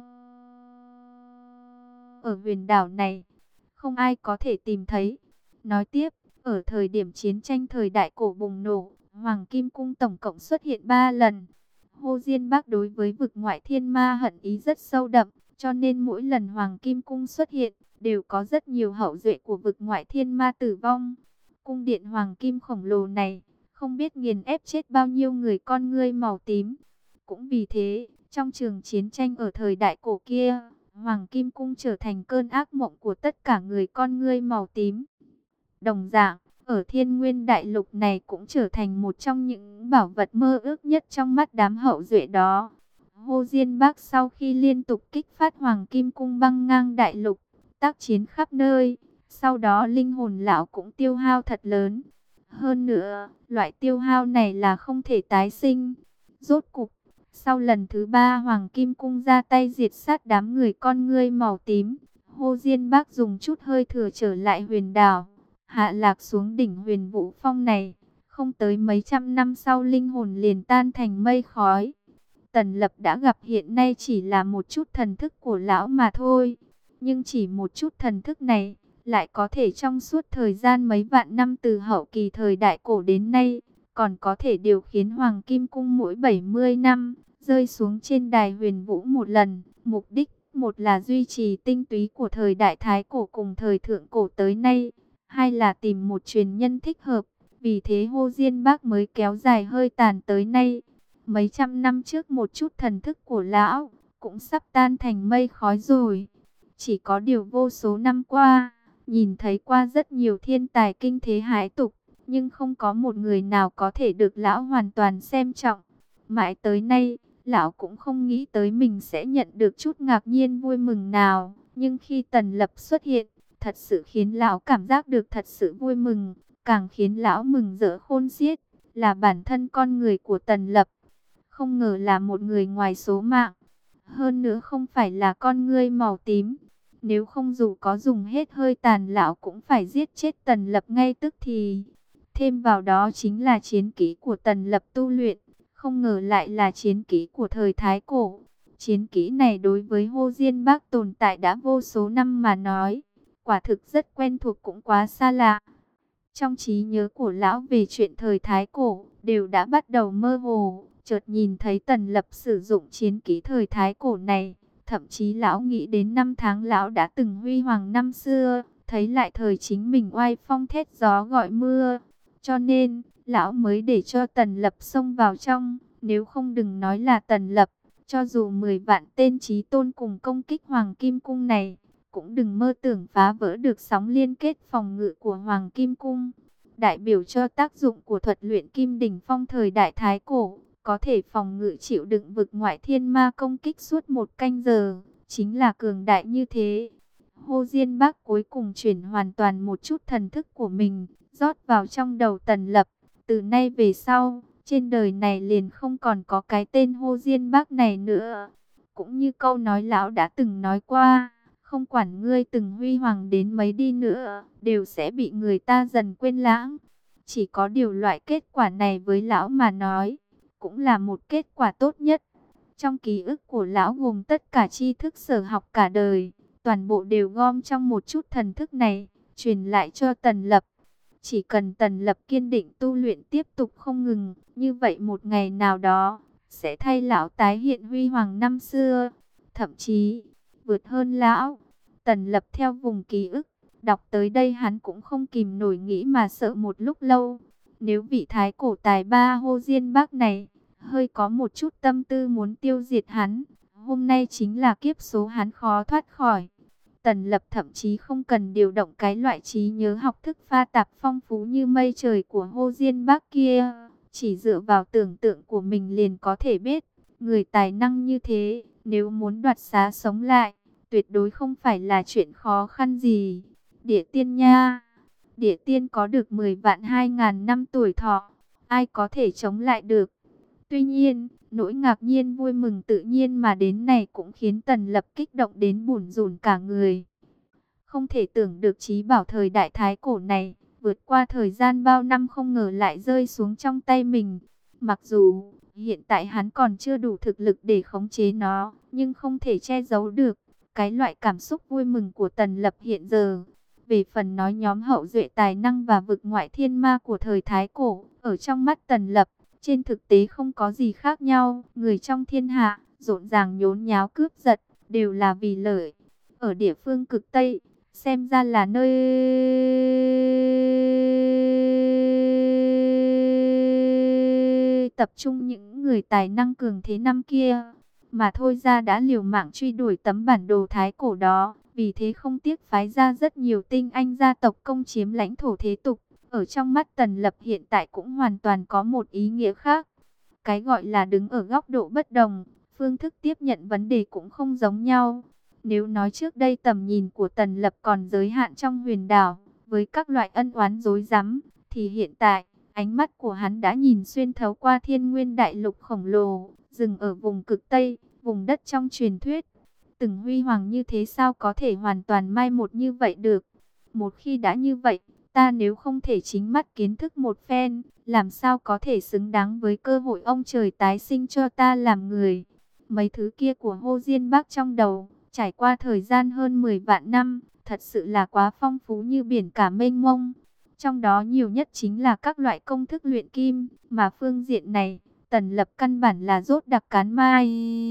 Ở huyền đảo này, không ai có thể tìm thấy. Nói tiếp, ở thời điểm chiến tranh thời đại cổ bùng nổ, Hoàng Kim Cung tổng cộng xuất hiện ba lần. Hồ Diên Bác đối với vực ngoại thiên ma hận ý rất sâu đậm, cho nên mỗi lần Hoàng Kim Cung xuất hiện, đều có rất nhiều hậu duệ của vực ngoại thiên ma tử vong. Cung điện Hoàng Kim khổng lồ này, không biết nghiền ép chết bao nhiêu người con ngươi màu tím. Cũng vì thế, trong trường chiến tranh ở thời đại cổ kia, Hoàng Kim Cung trở thành cơn ác mộng của tất cả người con ngươi màu tím. Đồng dạng, ở Thiên Nguyên Đại Lục này cũng trở thành một trong những bảo vật mơ ước nhất trong mắt đám hậu duệ đó. Hồ Diên Bác sau khi liên tục kích phát Hoàng Kim Cung băng ngang đại lục, tác chiến khắp nơi, sau đó linh hồn lão cũng tiêu hao thật lớn. Hơn nữa, loại tiêu hao này là không thể tái sinh. Rốt cục, sau lần thứ ba Hoàng Kim Cung ra tay diệt sát đám người con ngươi màu tím, Hồ Diên Bác dùng chút hơi thừa trở lại huyền đảo, hạ lạc xuống đỉnh Huyền Vũ Phong này. Không tới mấy trăm năm sau linh hồn liền tan thành mây khói. Tần Lập đã gặp hiện nay chỉ là một chút thần thức của lão mà thôi. Nhưng chỉ một chút thần thức này, lại có thể trong suốt thời gian mấy vạn năm từ hậu kỳ thời đại cổ đến nay, còn có thể điều khiến Hoàng Kim Cung mỗi bảy mươi năm, rơi xuống trên đài Huyền Vũ một lần. Mục đích, một là duy trì tinh túy của thời đại Thái Cổ cùng thời Thượng Cổ tới nay, hai là tìm một truyền nhân thích hợp. Vì thế Hồ Diên Bác mới kéo dài hơi tàn tới nay. Mấy trăm năm trước một chút thần thức của lão, cũng sắp tan thành mây khói rồi. Chỉ có điều vô số năm qua, nhìn thấy qua rất nhiều thiên tài kinh thế hãi tục, nhưng không có một người nào có thể được lão hoàn toàn xem trọng. Mãi tới nay, lão cũng không nghĩ tới mình sẽ nhận được chút ngạc nhiên vui mừng nào. Nhưng khi Tần Lập xuất hiện, thật sự khiến lão cảm giác được thật sự vui mừng. Càng khiến lão mừng rỡ khôn xiết, là bản thân con người của Tần Lập. Không ngờ là một người ngoài số mạng. Hơn nữa không phải là con ngươi màu tím. Nếu không dù có dùng hết hơi tàn lão cũng phải giết chết Tần Lập ngay tức thì. Thêm vào đó chính là chiến kỹ của Tần Lập tu luyện. Không ngờ lại là chiến kỹ của thời Thái Cổ. Chiến kỹ này đối với Hồ Diên Bác tồn tại đã vô số năm mà nói, quả thực rất quen thuộc cũng quá xa lạ. Trong trí nhớ của lão về chuyện thời Thái Cổ, đều đã bắt đầu mơ hồ, chợt nhìn thấy Tần Lập sử dụng chiến kỹ thời Thái Cổ này. Thậm chí lão nghĩ đến năm tháng lão đã từng huy hoàng năm xưa, thấy lại thời chính mình oai phong thét gió gọi mưa. Cho nên, lão mới để cho Tần Lập xông vào trong, nếu không đừng nói là Tần Lập, cho dù mười vạn tên chí tôn cùng công kích Hoàng Kim Cung này, cũng đừng mơ tưởng phá vỡ được sóng liên kết phòng ngự của Hoàng Kim Cung. Đại biểu cho tác dụng của thuật luyện kim đỉnh phong thời đại Thái Cổ, có thể phòng ngự chịu đựng vực ngoại thiên ma công kích suốt một canh giờ, chính là cường đại như thế. Hồ Diên Bác cuối cùng chuyển hoàn toàn một chút thần thức của mình, rót vào trong đầu Tần Lập. Từ nay về sau, trên đời này liền không còn có cái tên Hồ Diên Bác này nữa. Cũng như câu nói lão đã từng nói qua, không quản ngươi từng huy hoàng đến mấy đi nữa, đều sẽ bị người ta dần quên lãng. Chỉ có điều loại kết quả này với lão mà nói, cũng là một kết quả tốt nhất. Trong ký ức của lão gồm tất cả tri thức sở học cả đời, toàn bộ đều gom trong một chút thần thức này, truyền lại cho Tần Lập. Chỉ cần Tần Lập kiên định tu luyện tiếp tục không ngừng, như vậy một ngày nào đó, sẽ thay lão tái hiện huy hoàng năm xưa, thậm chí vượt hơn lão. Tần Lập theo vùng ký ức, đọc tới đây hắn cũng không kìm nổi nghĩ mà sợ một lúc lâu. Nếu vị thái cổ tài ba Hồ Diên Bác này hơi có một chút tâm tư muốn tiêu diệt hắn, hôm nay chính là kiếp số hắn khó thoát khỏi. Tần Lập thậm chí không cần điều động cái loại trí nhớ học thức pha tạp phong phú như mây trời của Hồ Diên Bác kia, chỉ dựa vào tưởng tượng của mình liền có thể biết, người tài năng như thế, nếu muốn đoạt xá sống lại, tuyệt đối không phải là chuyện khó khăn gì. Địa tiên nha, địa tiên có được mười vạn hai ngàn năm tuổi thọ, ai có thể chống lại được. Tuy nhiên, nỗi ngạc nhiên vui mừng tự nhiên mà đến này cũng khiến Tần Lập kích động đến bủn rủn cả người. Không thể tưởng được trí bảo thời đại thái cổ này, vượt qua thời gian bao năm không ngờ lại rơi xuống trong tay mình. Mặc dù hiện tại hắn còn chưa đủ thực lực để khống chế nó, nhưng không thể che giấu được cái loại cảm xúc vui mừng của Tần Lập hiện giờ. Về phần nói nhóm hậu duệ tài năng và vực ngoại thiên ma của thời thái cổ, ở trong mắt Tần Lập, trên thực tế không có gì khác nhau. Người trong thiên hạ, rộn ràng nhốn nháo cướp giật, đều là vì lợi. Ở địa phương cực Tây, xem ra là nơi tập trung những người tài năng cường thế năm kia. Mà thôi ra đã liều mạng truy đuổi tấm bản đồ thái cổ đó, vì thế không tiếc phái ra rất nhiều tinh anh gia tộc công chiếm lãnh thổ thế tục. Ở trong mắt Tần Lập hiện tại cũng hoàn toàn có một ý nghĩa khác. Cái gọi là đứng ở góc độ bất đồng, phương thức tiếp nhận vấn đề cũng không giống nhau. Nếu nói trước đây tầm nhìn của Tần Lập còn giới hạn trong huyền đảo, với các loại ân oán rối rắm, thì hiện tại, ánh mắt của hắn đã nhìn xuyên thấu qua thiên nguyên đại lục khổng lồ, dừng ở vùng cực Tây, vùng đất trong truyền thuyết. Từng huy hoàng như thế sao có thể hoàn toàn mai một như vậy được? Một khi đã như vậy, ta nếu không thể chính mắt kiến thức một phen, làm sao có thể xứng đáng với cơ hội ông trời tái sinh cho ta làm người? Mấy thứ kia của Hồ Diên Bác trong đầu, trải qua thời gian hơn mười vạn năm, thật sự là quá phong phú như biển cả mênh mông. Trong đó nhiều nhất chính là các loại công thức luyện kim, mà phương diện này, Tần Lập căn bản là rốt đặc cán mai.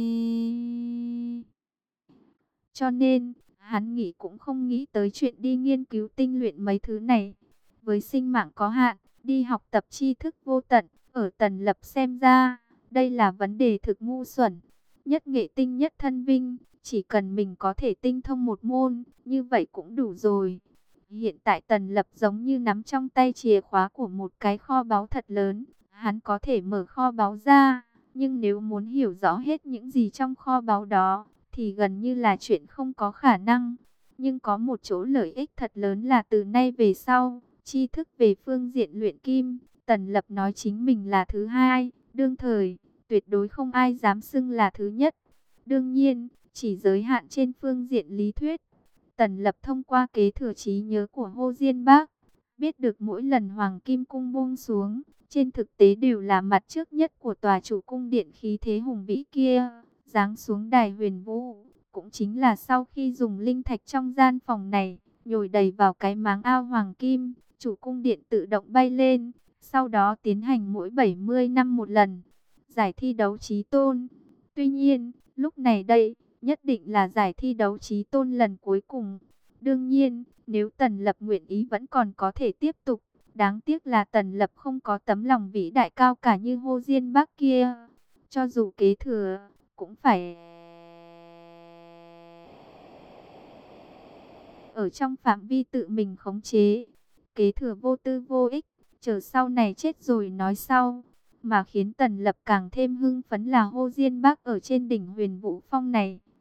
Cho nên, hắn nghĩ cũng không nghĩ tới chuyện đi nghiên cứu tinh luyện mấy thứ này. Với sinh mạng có hạn, đi học tập tri thức vô tận, ở Tần Lập xem ra, đây là vấn đề thực ngu xuẩn. Nhất nghệ tinh nhất thân vinh, chỉ cần mình có thể tinh thông một môn, như vậy cũng đủ rồi. Hiện tại Tần Lập giống như nắm trong tay chìa khóa của một cái kho báu thật lớn. Hắn có thể mở kho báu ra, nhưng nếu muốn hiểu rõ hết những gì trong kho báu đó, thì gần như là chuyện không có khả năng. Nhưng có một chỗ lợi ích thật lớn là từ nay về sau, tri thức về phương diện luyện kim, Tần Lập nói chính mình là thứ hai, đương thời, tuyệt đối không ai dám xưng là thứ nhất. Đương nhiên, chỉ giới hạn trên phương diện lý thuyết. Tần Lập thông qua kế thừa trí nhớ của Hồ Diên Bác, biết được mỗi lần Hoàng Kim Cung buông xuống, trên thực tế đều là mặt trước nhất của tòa chủ cung điện khí thế hùng vĩ kia, giáng xuống đài huyền vũ. Cũng chính là sau khi dùng linh thạch trong gian phòng này, nhồi đầy vào cái máng ao hoàng kim, chủ cung điện tự động bay lên, sau đó tiến hành mỗi bảy mươi năm một lần, giải thi đấu chí tôn. Tuy nhiên, lúc này đây, nhất định là giải thi đấu chí tôn lần cuối cùng. Đương nhiên, nếu Tần Lập nguyện ý vẫn còn có thể tiếp tục. Đáng tiếc là Tần Lập không có tấm lòng vĩ đại cao cả như Hồ Diên Bác kia. Cho dù kế thừa, cũng phải ở trong phạm vi tự mình khống chế. Kế thừa vô tư vô ích, chờ sau này chết rồi nói sau. Mà khiến Tần Lập càng thêm hưng phấn là Hồ Diên Bác ở trên đỉnh Huyền Vũ Phong này,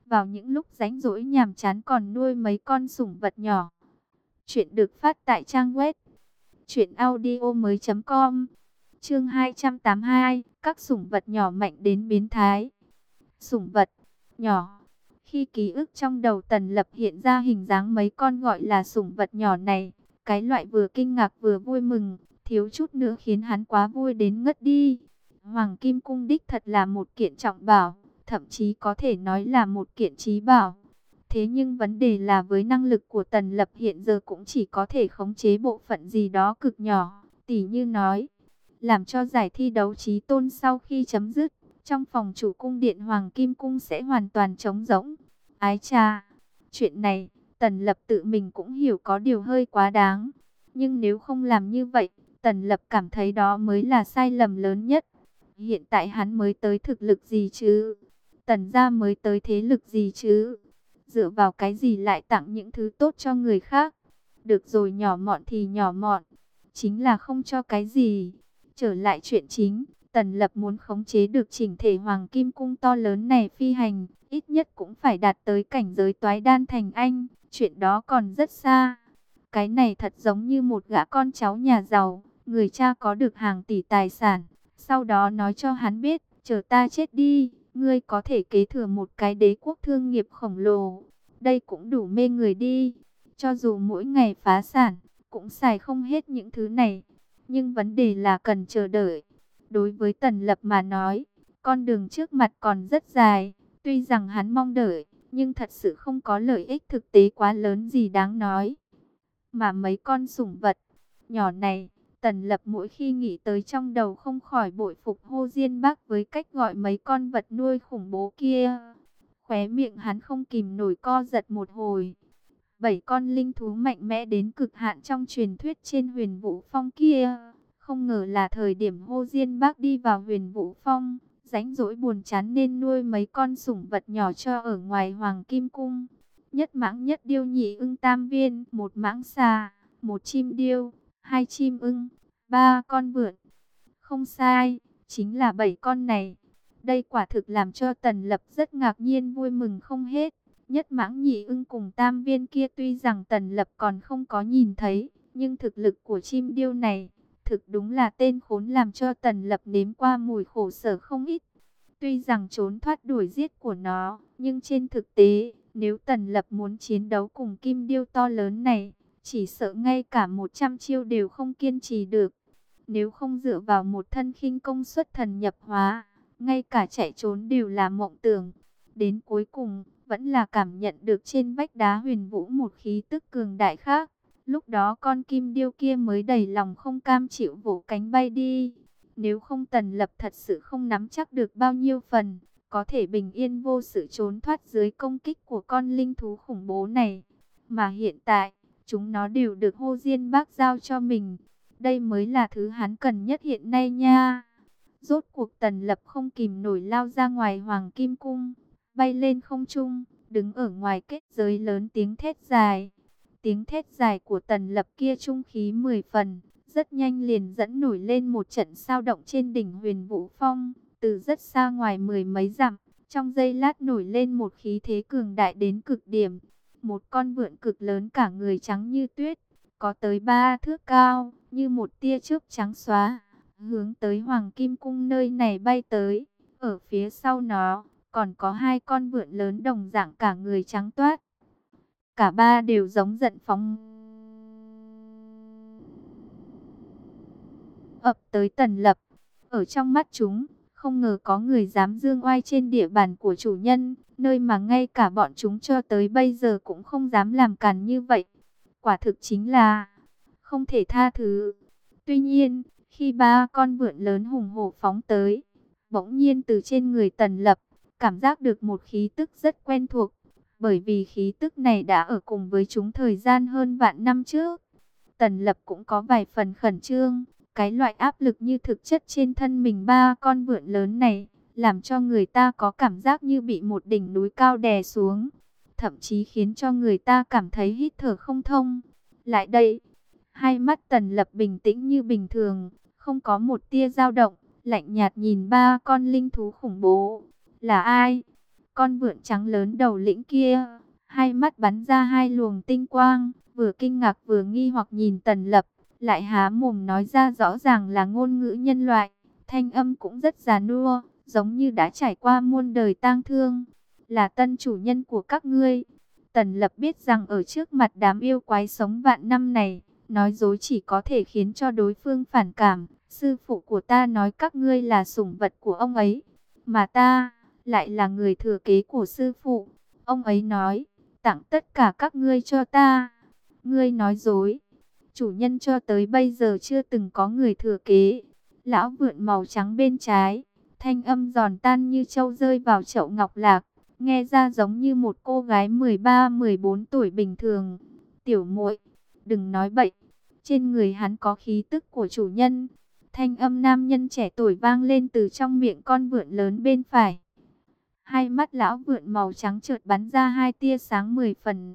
vào những lúc rảnh rỗi nhàm chán còn nuôi mấy con sủng vật nhỏ. Chuyện được phát tại trang web truyện audio mới chấm com. Chương hai trăm tám mươi hai, các sủng vật nhỏ mạnh đến biến thái. Sủng vật nhỏ. Khi ký ức trong đầu Tần Lập hiện ra hình dáng mấy con gọi là sủng vật nhỏ này, cái loại vừa kinh ngạc vừa vui mừng, thiếu chút nữa khiến hắn quá vui đến ngất đi. Hoàng Kim Cung đích thật là một kiện trọng bảo, thậm chí có thể nói là một kiện trí bảo. Thế nhưng vấn đề là với năng lực của Tần Lập hiện giờ cũng chỉ có thể khống chế bộ phận gì đó cực nhỏ, tỉ như nói, làm cho giải thi đấu chí tôn sau khi chấm dứt, trong phòng chủ cung điện Hoàng Kim Cung sẽ hoàn toàn trống rỗng. Ái chà, chuyện này, Tần Lập tự mình cũng hiểu có điều hơi quá đáng. Nhưng nếu không làm như vậy, Tần Lập cảm thấy đó mới là sai lầm lớn nhất. Hiện tại hắn mới tới thực lực gì chứ? Tần gia mới tới thế lực gì chứ? Dựa vào cái gì lại tặng những thứ tốt cho người khác? Được rồi, nhỏ mọn thì nhỏ mọn, chính là không cho cái gì. Trở lại chuyện chính, Tần Lập muốn khống chế được chỉnh thể Hoàng Kim Cung to lớn này phi hành, ít nhất cũng phải đạt tới cảnh giới toái đan thành anh, chuyện đó còn rất xa. Cái này thật giống như một gã con cháu nhà giàu, người cha có được hàng tỷ tài sản, sau đó nói cho hắn biết, chờ ta chết đi, ngươi có thể kế thừa một cái đế quốc thương nghiệp khổng lồ. Đây cũng đủ mê người đi, cho dù mỗi ngày phá sản, cũng xài không hết những thứ này. Nhưng vấn đề là cần chờ đợi. Đối với Tần Lập mà nói, con đường trước mặt còn rất dài. Tuy rằng hắn mong đợi, nhưng thật sự không có lợi ích thực tế quá lớn gì đáng nói. Mà mấy con sủng vật nhỏ này, Tần Lập mỗi khi nghĩ tới trong đầu không khỏi bội phục Hồ Diên Bắc với cách gọi mấy con vật nuôi khủng bố kia. Khóe miệng hắn không kìm nổi co giật một hồi. Bảy con linh thú mạnh mẽ đến cực hạn trong truyền thuyết trên Huyền Vũ Phong kia. Không ngờ là thời điểm Hồ Diên Bắc đi vào Huyền Vũ Phong, rảnh rỗi buồn chán nên nuôi mấy con sủng vật nhỏ cho ở ngoài Hoàng Kim Cung. Nhất mãng nhất điêu nhị ưng tam viên, một mãng xà, một chim điêu, hai chim ưng, ba con vượn. Không sai, chính là bảy con này. Đây quả thực làm cho Tần Lập rất ngạc nhiên vui mừng không hết. Nhất mãng nhị ưng cùng tam viên kia tuy rằng Tần Lập còn không có nhìn thấy, nhưng thực lực của chim điêu này, thực đúng là tên khốn làm cho Tần Lập nếm qua mùi khổ sở không ít. Tuy rằng trốn thoát đuổi giết của nó, nhưng trên thực tế, nếu Tần Lập muốn chiến đấu cùng kim điêu to lớn này, chỉ sợ ngay cả một trăm chiêu đều không kiên trì được. Nếu không dựa vào một thân khinh công xuất thần nhập hóa, ngay cả chạy trốn đều là mộng tưởng. Đến cuối cùng, vẫn là cảm nhận được trên vách đá Huyền Vũ một khí tức cường đại khác. Lúc đó con kim điêu kia mới đầy lòng không cam chịu vỗ cánh bay đi. Nếu không Tần Lập thật sự không nắm chắc được bao nhiêu phần, có thể bình yên vô sự trốn thoát dưới công kích của con linh thú khủng bố này. Mà hiện tại, chúng nó đều được Hồ Diên Bắc giao cho mình. Đây mới là thứ hắn cần nhất hiện nay nha. Rốt cuộc Tần Lập không kìm nổi lao ra ngoài Hoàng Kim Cung, bay lên không trung, đứng ở ngoài kết giới lớn tiếng thét dài. Tiếng thét dài của Tần Lập kia trung khí mười phần, rất nhanh liền dẫn nổi lên một trận sao động trên đỉnh Huyền Vũ Phong. Từ rất xa ngoài mười mấy dặm, trong giây lát nổi lên một khí thế cường đại đến cực điểm. Một con vượn cực lớn cả người trắng như tuyết, có tới ba thước cao, như một tia chớp trắng xóa, hướng tới Hoàng Kim Cung nơi này bay tới. Ở phía sau nó, còn có hai con vượn lớn đồng dạng cả người trắng toát. Cả ba đều giống giận phóng ập tới Tần Lập. Ở trong mắt chúng, không ngờ có người dám dương oai trên địa bàn của chủ nhân, nơi mà ngay cả bọn chúng cho tới bây giờ cũng không dám làm càn như vậy. Quả thực chính là không thể tha thứ. Tuy nhiên, khi ba con vượn lớn hùng hổ phóng tới, bỗng nhiên từ trên người Tần Lập, cảm giác được một khí tức rất quen thuộc. Bởi vì khí tức này đã ở cùng với chúng thời gian hơn vạn năm trước. Tần Lập cũng có vài phần khẩn trương. Cái loại áp lực như thực chất trên thân mình ba con vượn lớn này, làm cho người ta có cảm giác như bị một đỉnh núi cao đè xuống. Thậm chí khiến cho người ta cảm thấy hít thở không thông. Lại đây, hai mắt Tần Lập bình tĩnh như bình thường, không có một tia dao động, lạnh nhạt nhìn ba con linh thú khủng bố. Là ai? Con vượn trắng lớn đầu lĩnh kia, hai mắt bắn ra hai luồng tinh quang, vừa kinh ngạc vừa nghi hoặc nhìn Tần Lập, lại há mồm nói ra rõ ràng là ngôn ngữ nhân loại, thanh âm cũng rất già nua, giống như đã trải qua muôn đời tang thương. Là tân chủ nhân của các ngươi. Tần Lập biết rằng ở trước mặt đám yêu quái sống vạn năm này, nói dối chỉ có thể khiến cho đối phương phản cảm. Sư phụ của ta nói các ngươi là sủng vật của ông ấy, mà ta lại là người thừa kế của sư phụ. Ông ấy nói, tặng tất cả các ngươi cho ta. Ngươi nói dối. Chủ nhân cho tới bây giờ chưa từng có người thừa kế. Lão vượn màu trắng bên trái, thanh âm giòn tan như trâu rơi vào chậu ngọc lạc, nghe ra giống như một cô gái mười ba mười bốn tuổi bình thường. Tiểu muội, đừng nói bậy, trên người hắn có khí tức của chủ nhân. Thanh âm nam nhân trẻ tuổi vang lên từ trong miệng con vượn lớn bên phải. Hai mắt lão vượn màu trắng chợt bắn ra hai tia sáng mười phần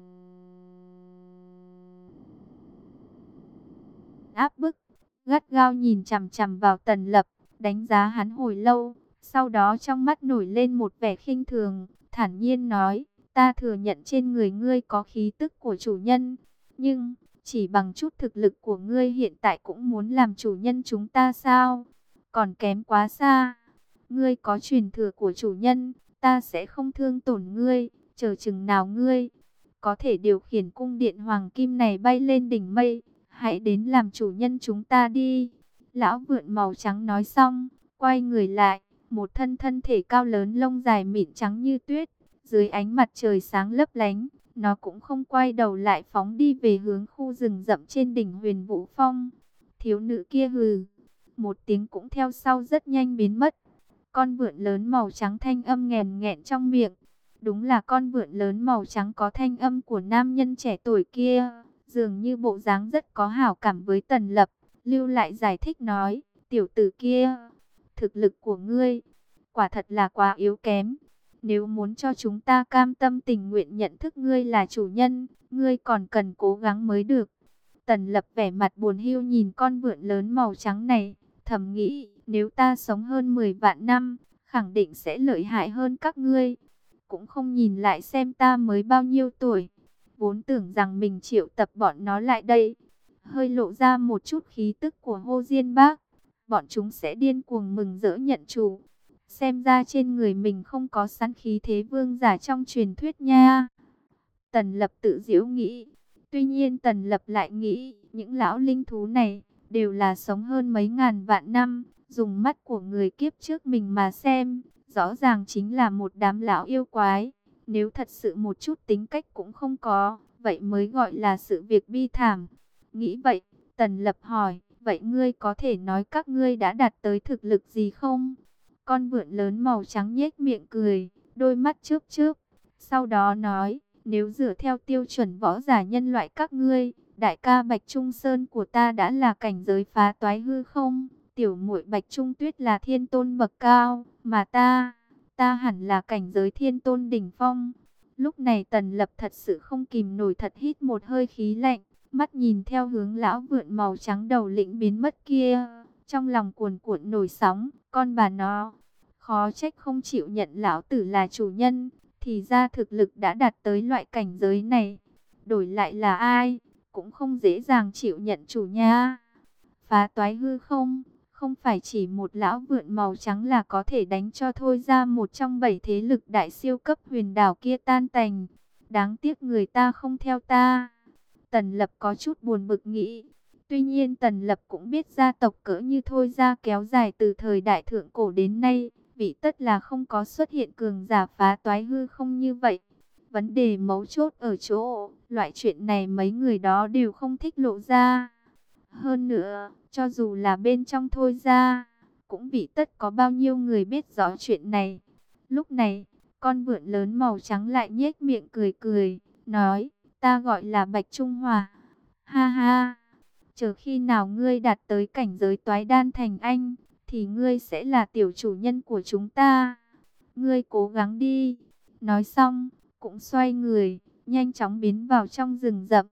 áp bức, gắt gao nhìn chằm chằm vào Tần Lập, đánh giá hắn hồi lâu, sau đó trong mắt nổi lên một vẻ khinh thường, thản nhiên nói, ta thừa nhận trên người ngươi có khí tức của chủ nhân, nhưng chỉ bằng chút thực lực của ngươi hiện tại cũng muốn làm chủ nhân chúng ta sao? Còn kém quá xa. Ngươi có truyền thừa của chủ nhân, ta sẽ không thương tổn ngươi, chờ chừng nào ngươi có thể điều khiển cung điện hoàng kim này bay lên đỉnh mây, hãy đến làm chủ nhân chúng ta đi. Lão vượn màu trắng nói xong, quay người lại, một thân thân thể cao lớn lông dài mịn trắng như tuyết, dưới ánh mặt trời sáng lấp lánh, nó cũng không quay đầu lại phóng đi về hướng khu rừng rậm trên đỉnh Huyền Vũ Phong. Thiếu nữ kia hừ, một tiếng cũng theo sau rất nhanh biến mất. Con vượn lớn màu trắng thanh âm nghèn nghẹn trong miệng. Đúng là con vượn lớn màu trắng có thanh âm của nam nhân trẻ tuổi kia, dường như bộ dáng rất có hảo cảm với Tần Lập. Lưu lại giải thích nói, tiểu tử kia, thực lực của ngươi quả thật là quá yếu kém. Nếu muốn cho chúng ta cam tâm tình nguyện nhận thức ngươi là chủ nhân, ngươi còn cần cố gắng mới được. Tần Lập vẻ mặt buồn hiu nhìn con vượn lớn màu trắng này, thầm nghĩ, nếu ta sống hơn mười vạn năm, khẳng định sẽ lợi hại hơn các ngươi. Cũng không nhìn lại xem ta mới bao nhiêu tuổi. Vốn tưởng rằng mình triệu tập bọn nó lại đây, hơi lộ ra một chút khí tức của Hồ Diên Bác, bọn chúng sẽ điên cuồng mừng rỡ nhận chủ. Xem ra trên người mình không có sẵn khí thế vương giả trong truyền thuyết nha. Tần Lập tự giễu nghĩ. Tuy nhiên Tần Lập lại nghĩ, những lão linh thú này đều là sống hơn mấy ngàn vạn năm. Dùng mắt của người kiếp trước mình mà xem, rõ ràng chính là một đám lão yêu quái. Nếu thật sự một chút tính cách cũng không có, vậy mới gọi là sự việc bi thảm. Nghĩ vậy, Tần Lập hỏi, vậy ngươi có thể nói các ngươi đã đạt tới thực lực gì không? Con vượn lớn màu trắng nhếch miệng cười, đôi mắt chớp chớp. Sau đó nói, nếu dựa theo tiêu chuẩn võ giả nhân loại các ngươi, đại ca Bạch Trung Sơn của ta đã là cảnh giới phá toái hư không? Tiểu muội Bạch Trung Tuyết là thiên tôn bậc cao, mà ta, ta hẳn là cảnh giới thiên tôn đỉnh phong. Lúc này Tần Lập thật sự không kìm nổi, thật hít một hơi khí lạnh, mắt nhìn theo hướng lão vượn màu trắng đầu lĩnh biến mất kia, trong lòng cuồn cuộn nổi sóng. Con bà nó, khó trách không chịu nhận lão tử là chủ nhân, thì ra thực lực đã đạt tới loại cảnh giới này. Đổi lại là ai, cũng không dễ dàng chịu nhận chủ nha. Phá toái hư không, không phải chỉ một lão vượn màu trắng là có thể đánh cho thôi ra một trong bảy thế lực đại siêu cấp huyền đảo kia tan tành. Đáng tiếc người ta không theo ta. Tần Lập có chút buồn bực nghĩ. Tuy nhiên Tần Lập cũng biết gia tộc cỡ như thôi ra kéo dài từ thời đại thượng cổ đến nay, vị tất là không có xuất hiện cường giả phá toái hư không như vậy. Vấn đề mấu chốt ở chỗ, loại chuyện này mấy người đó đều không thích lộ ra. Hơn nữa, cho dù là bên trong thôi ra, cũng vị tất có bao nhiêu người biết rõ chuyện này. Lúc này, con vượn lớn màu trắng lại nhếch miệng cười cười, nói, ta gọi là Bạch Trung Hòa. Ha ha, chờ khi nào ngươi đạt tới cảnh giới toái đan thành anh, thì ngươi sẽ là tiểu chủ nhân của chúng ta. Ngươi cố gắng đi. Nói xong, cũng xoay người, nhanh chóng biến vào trong rừng rậm.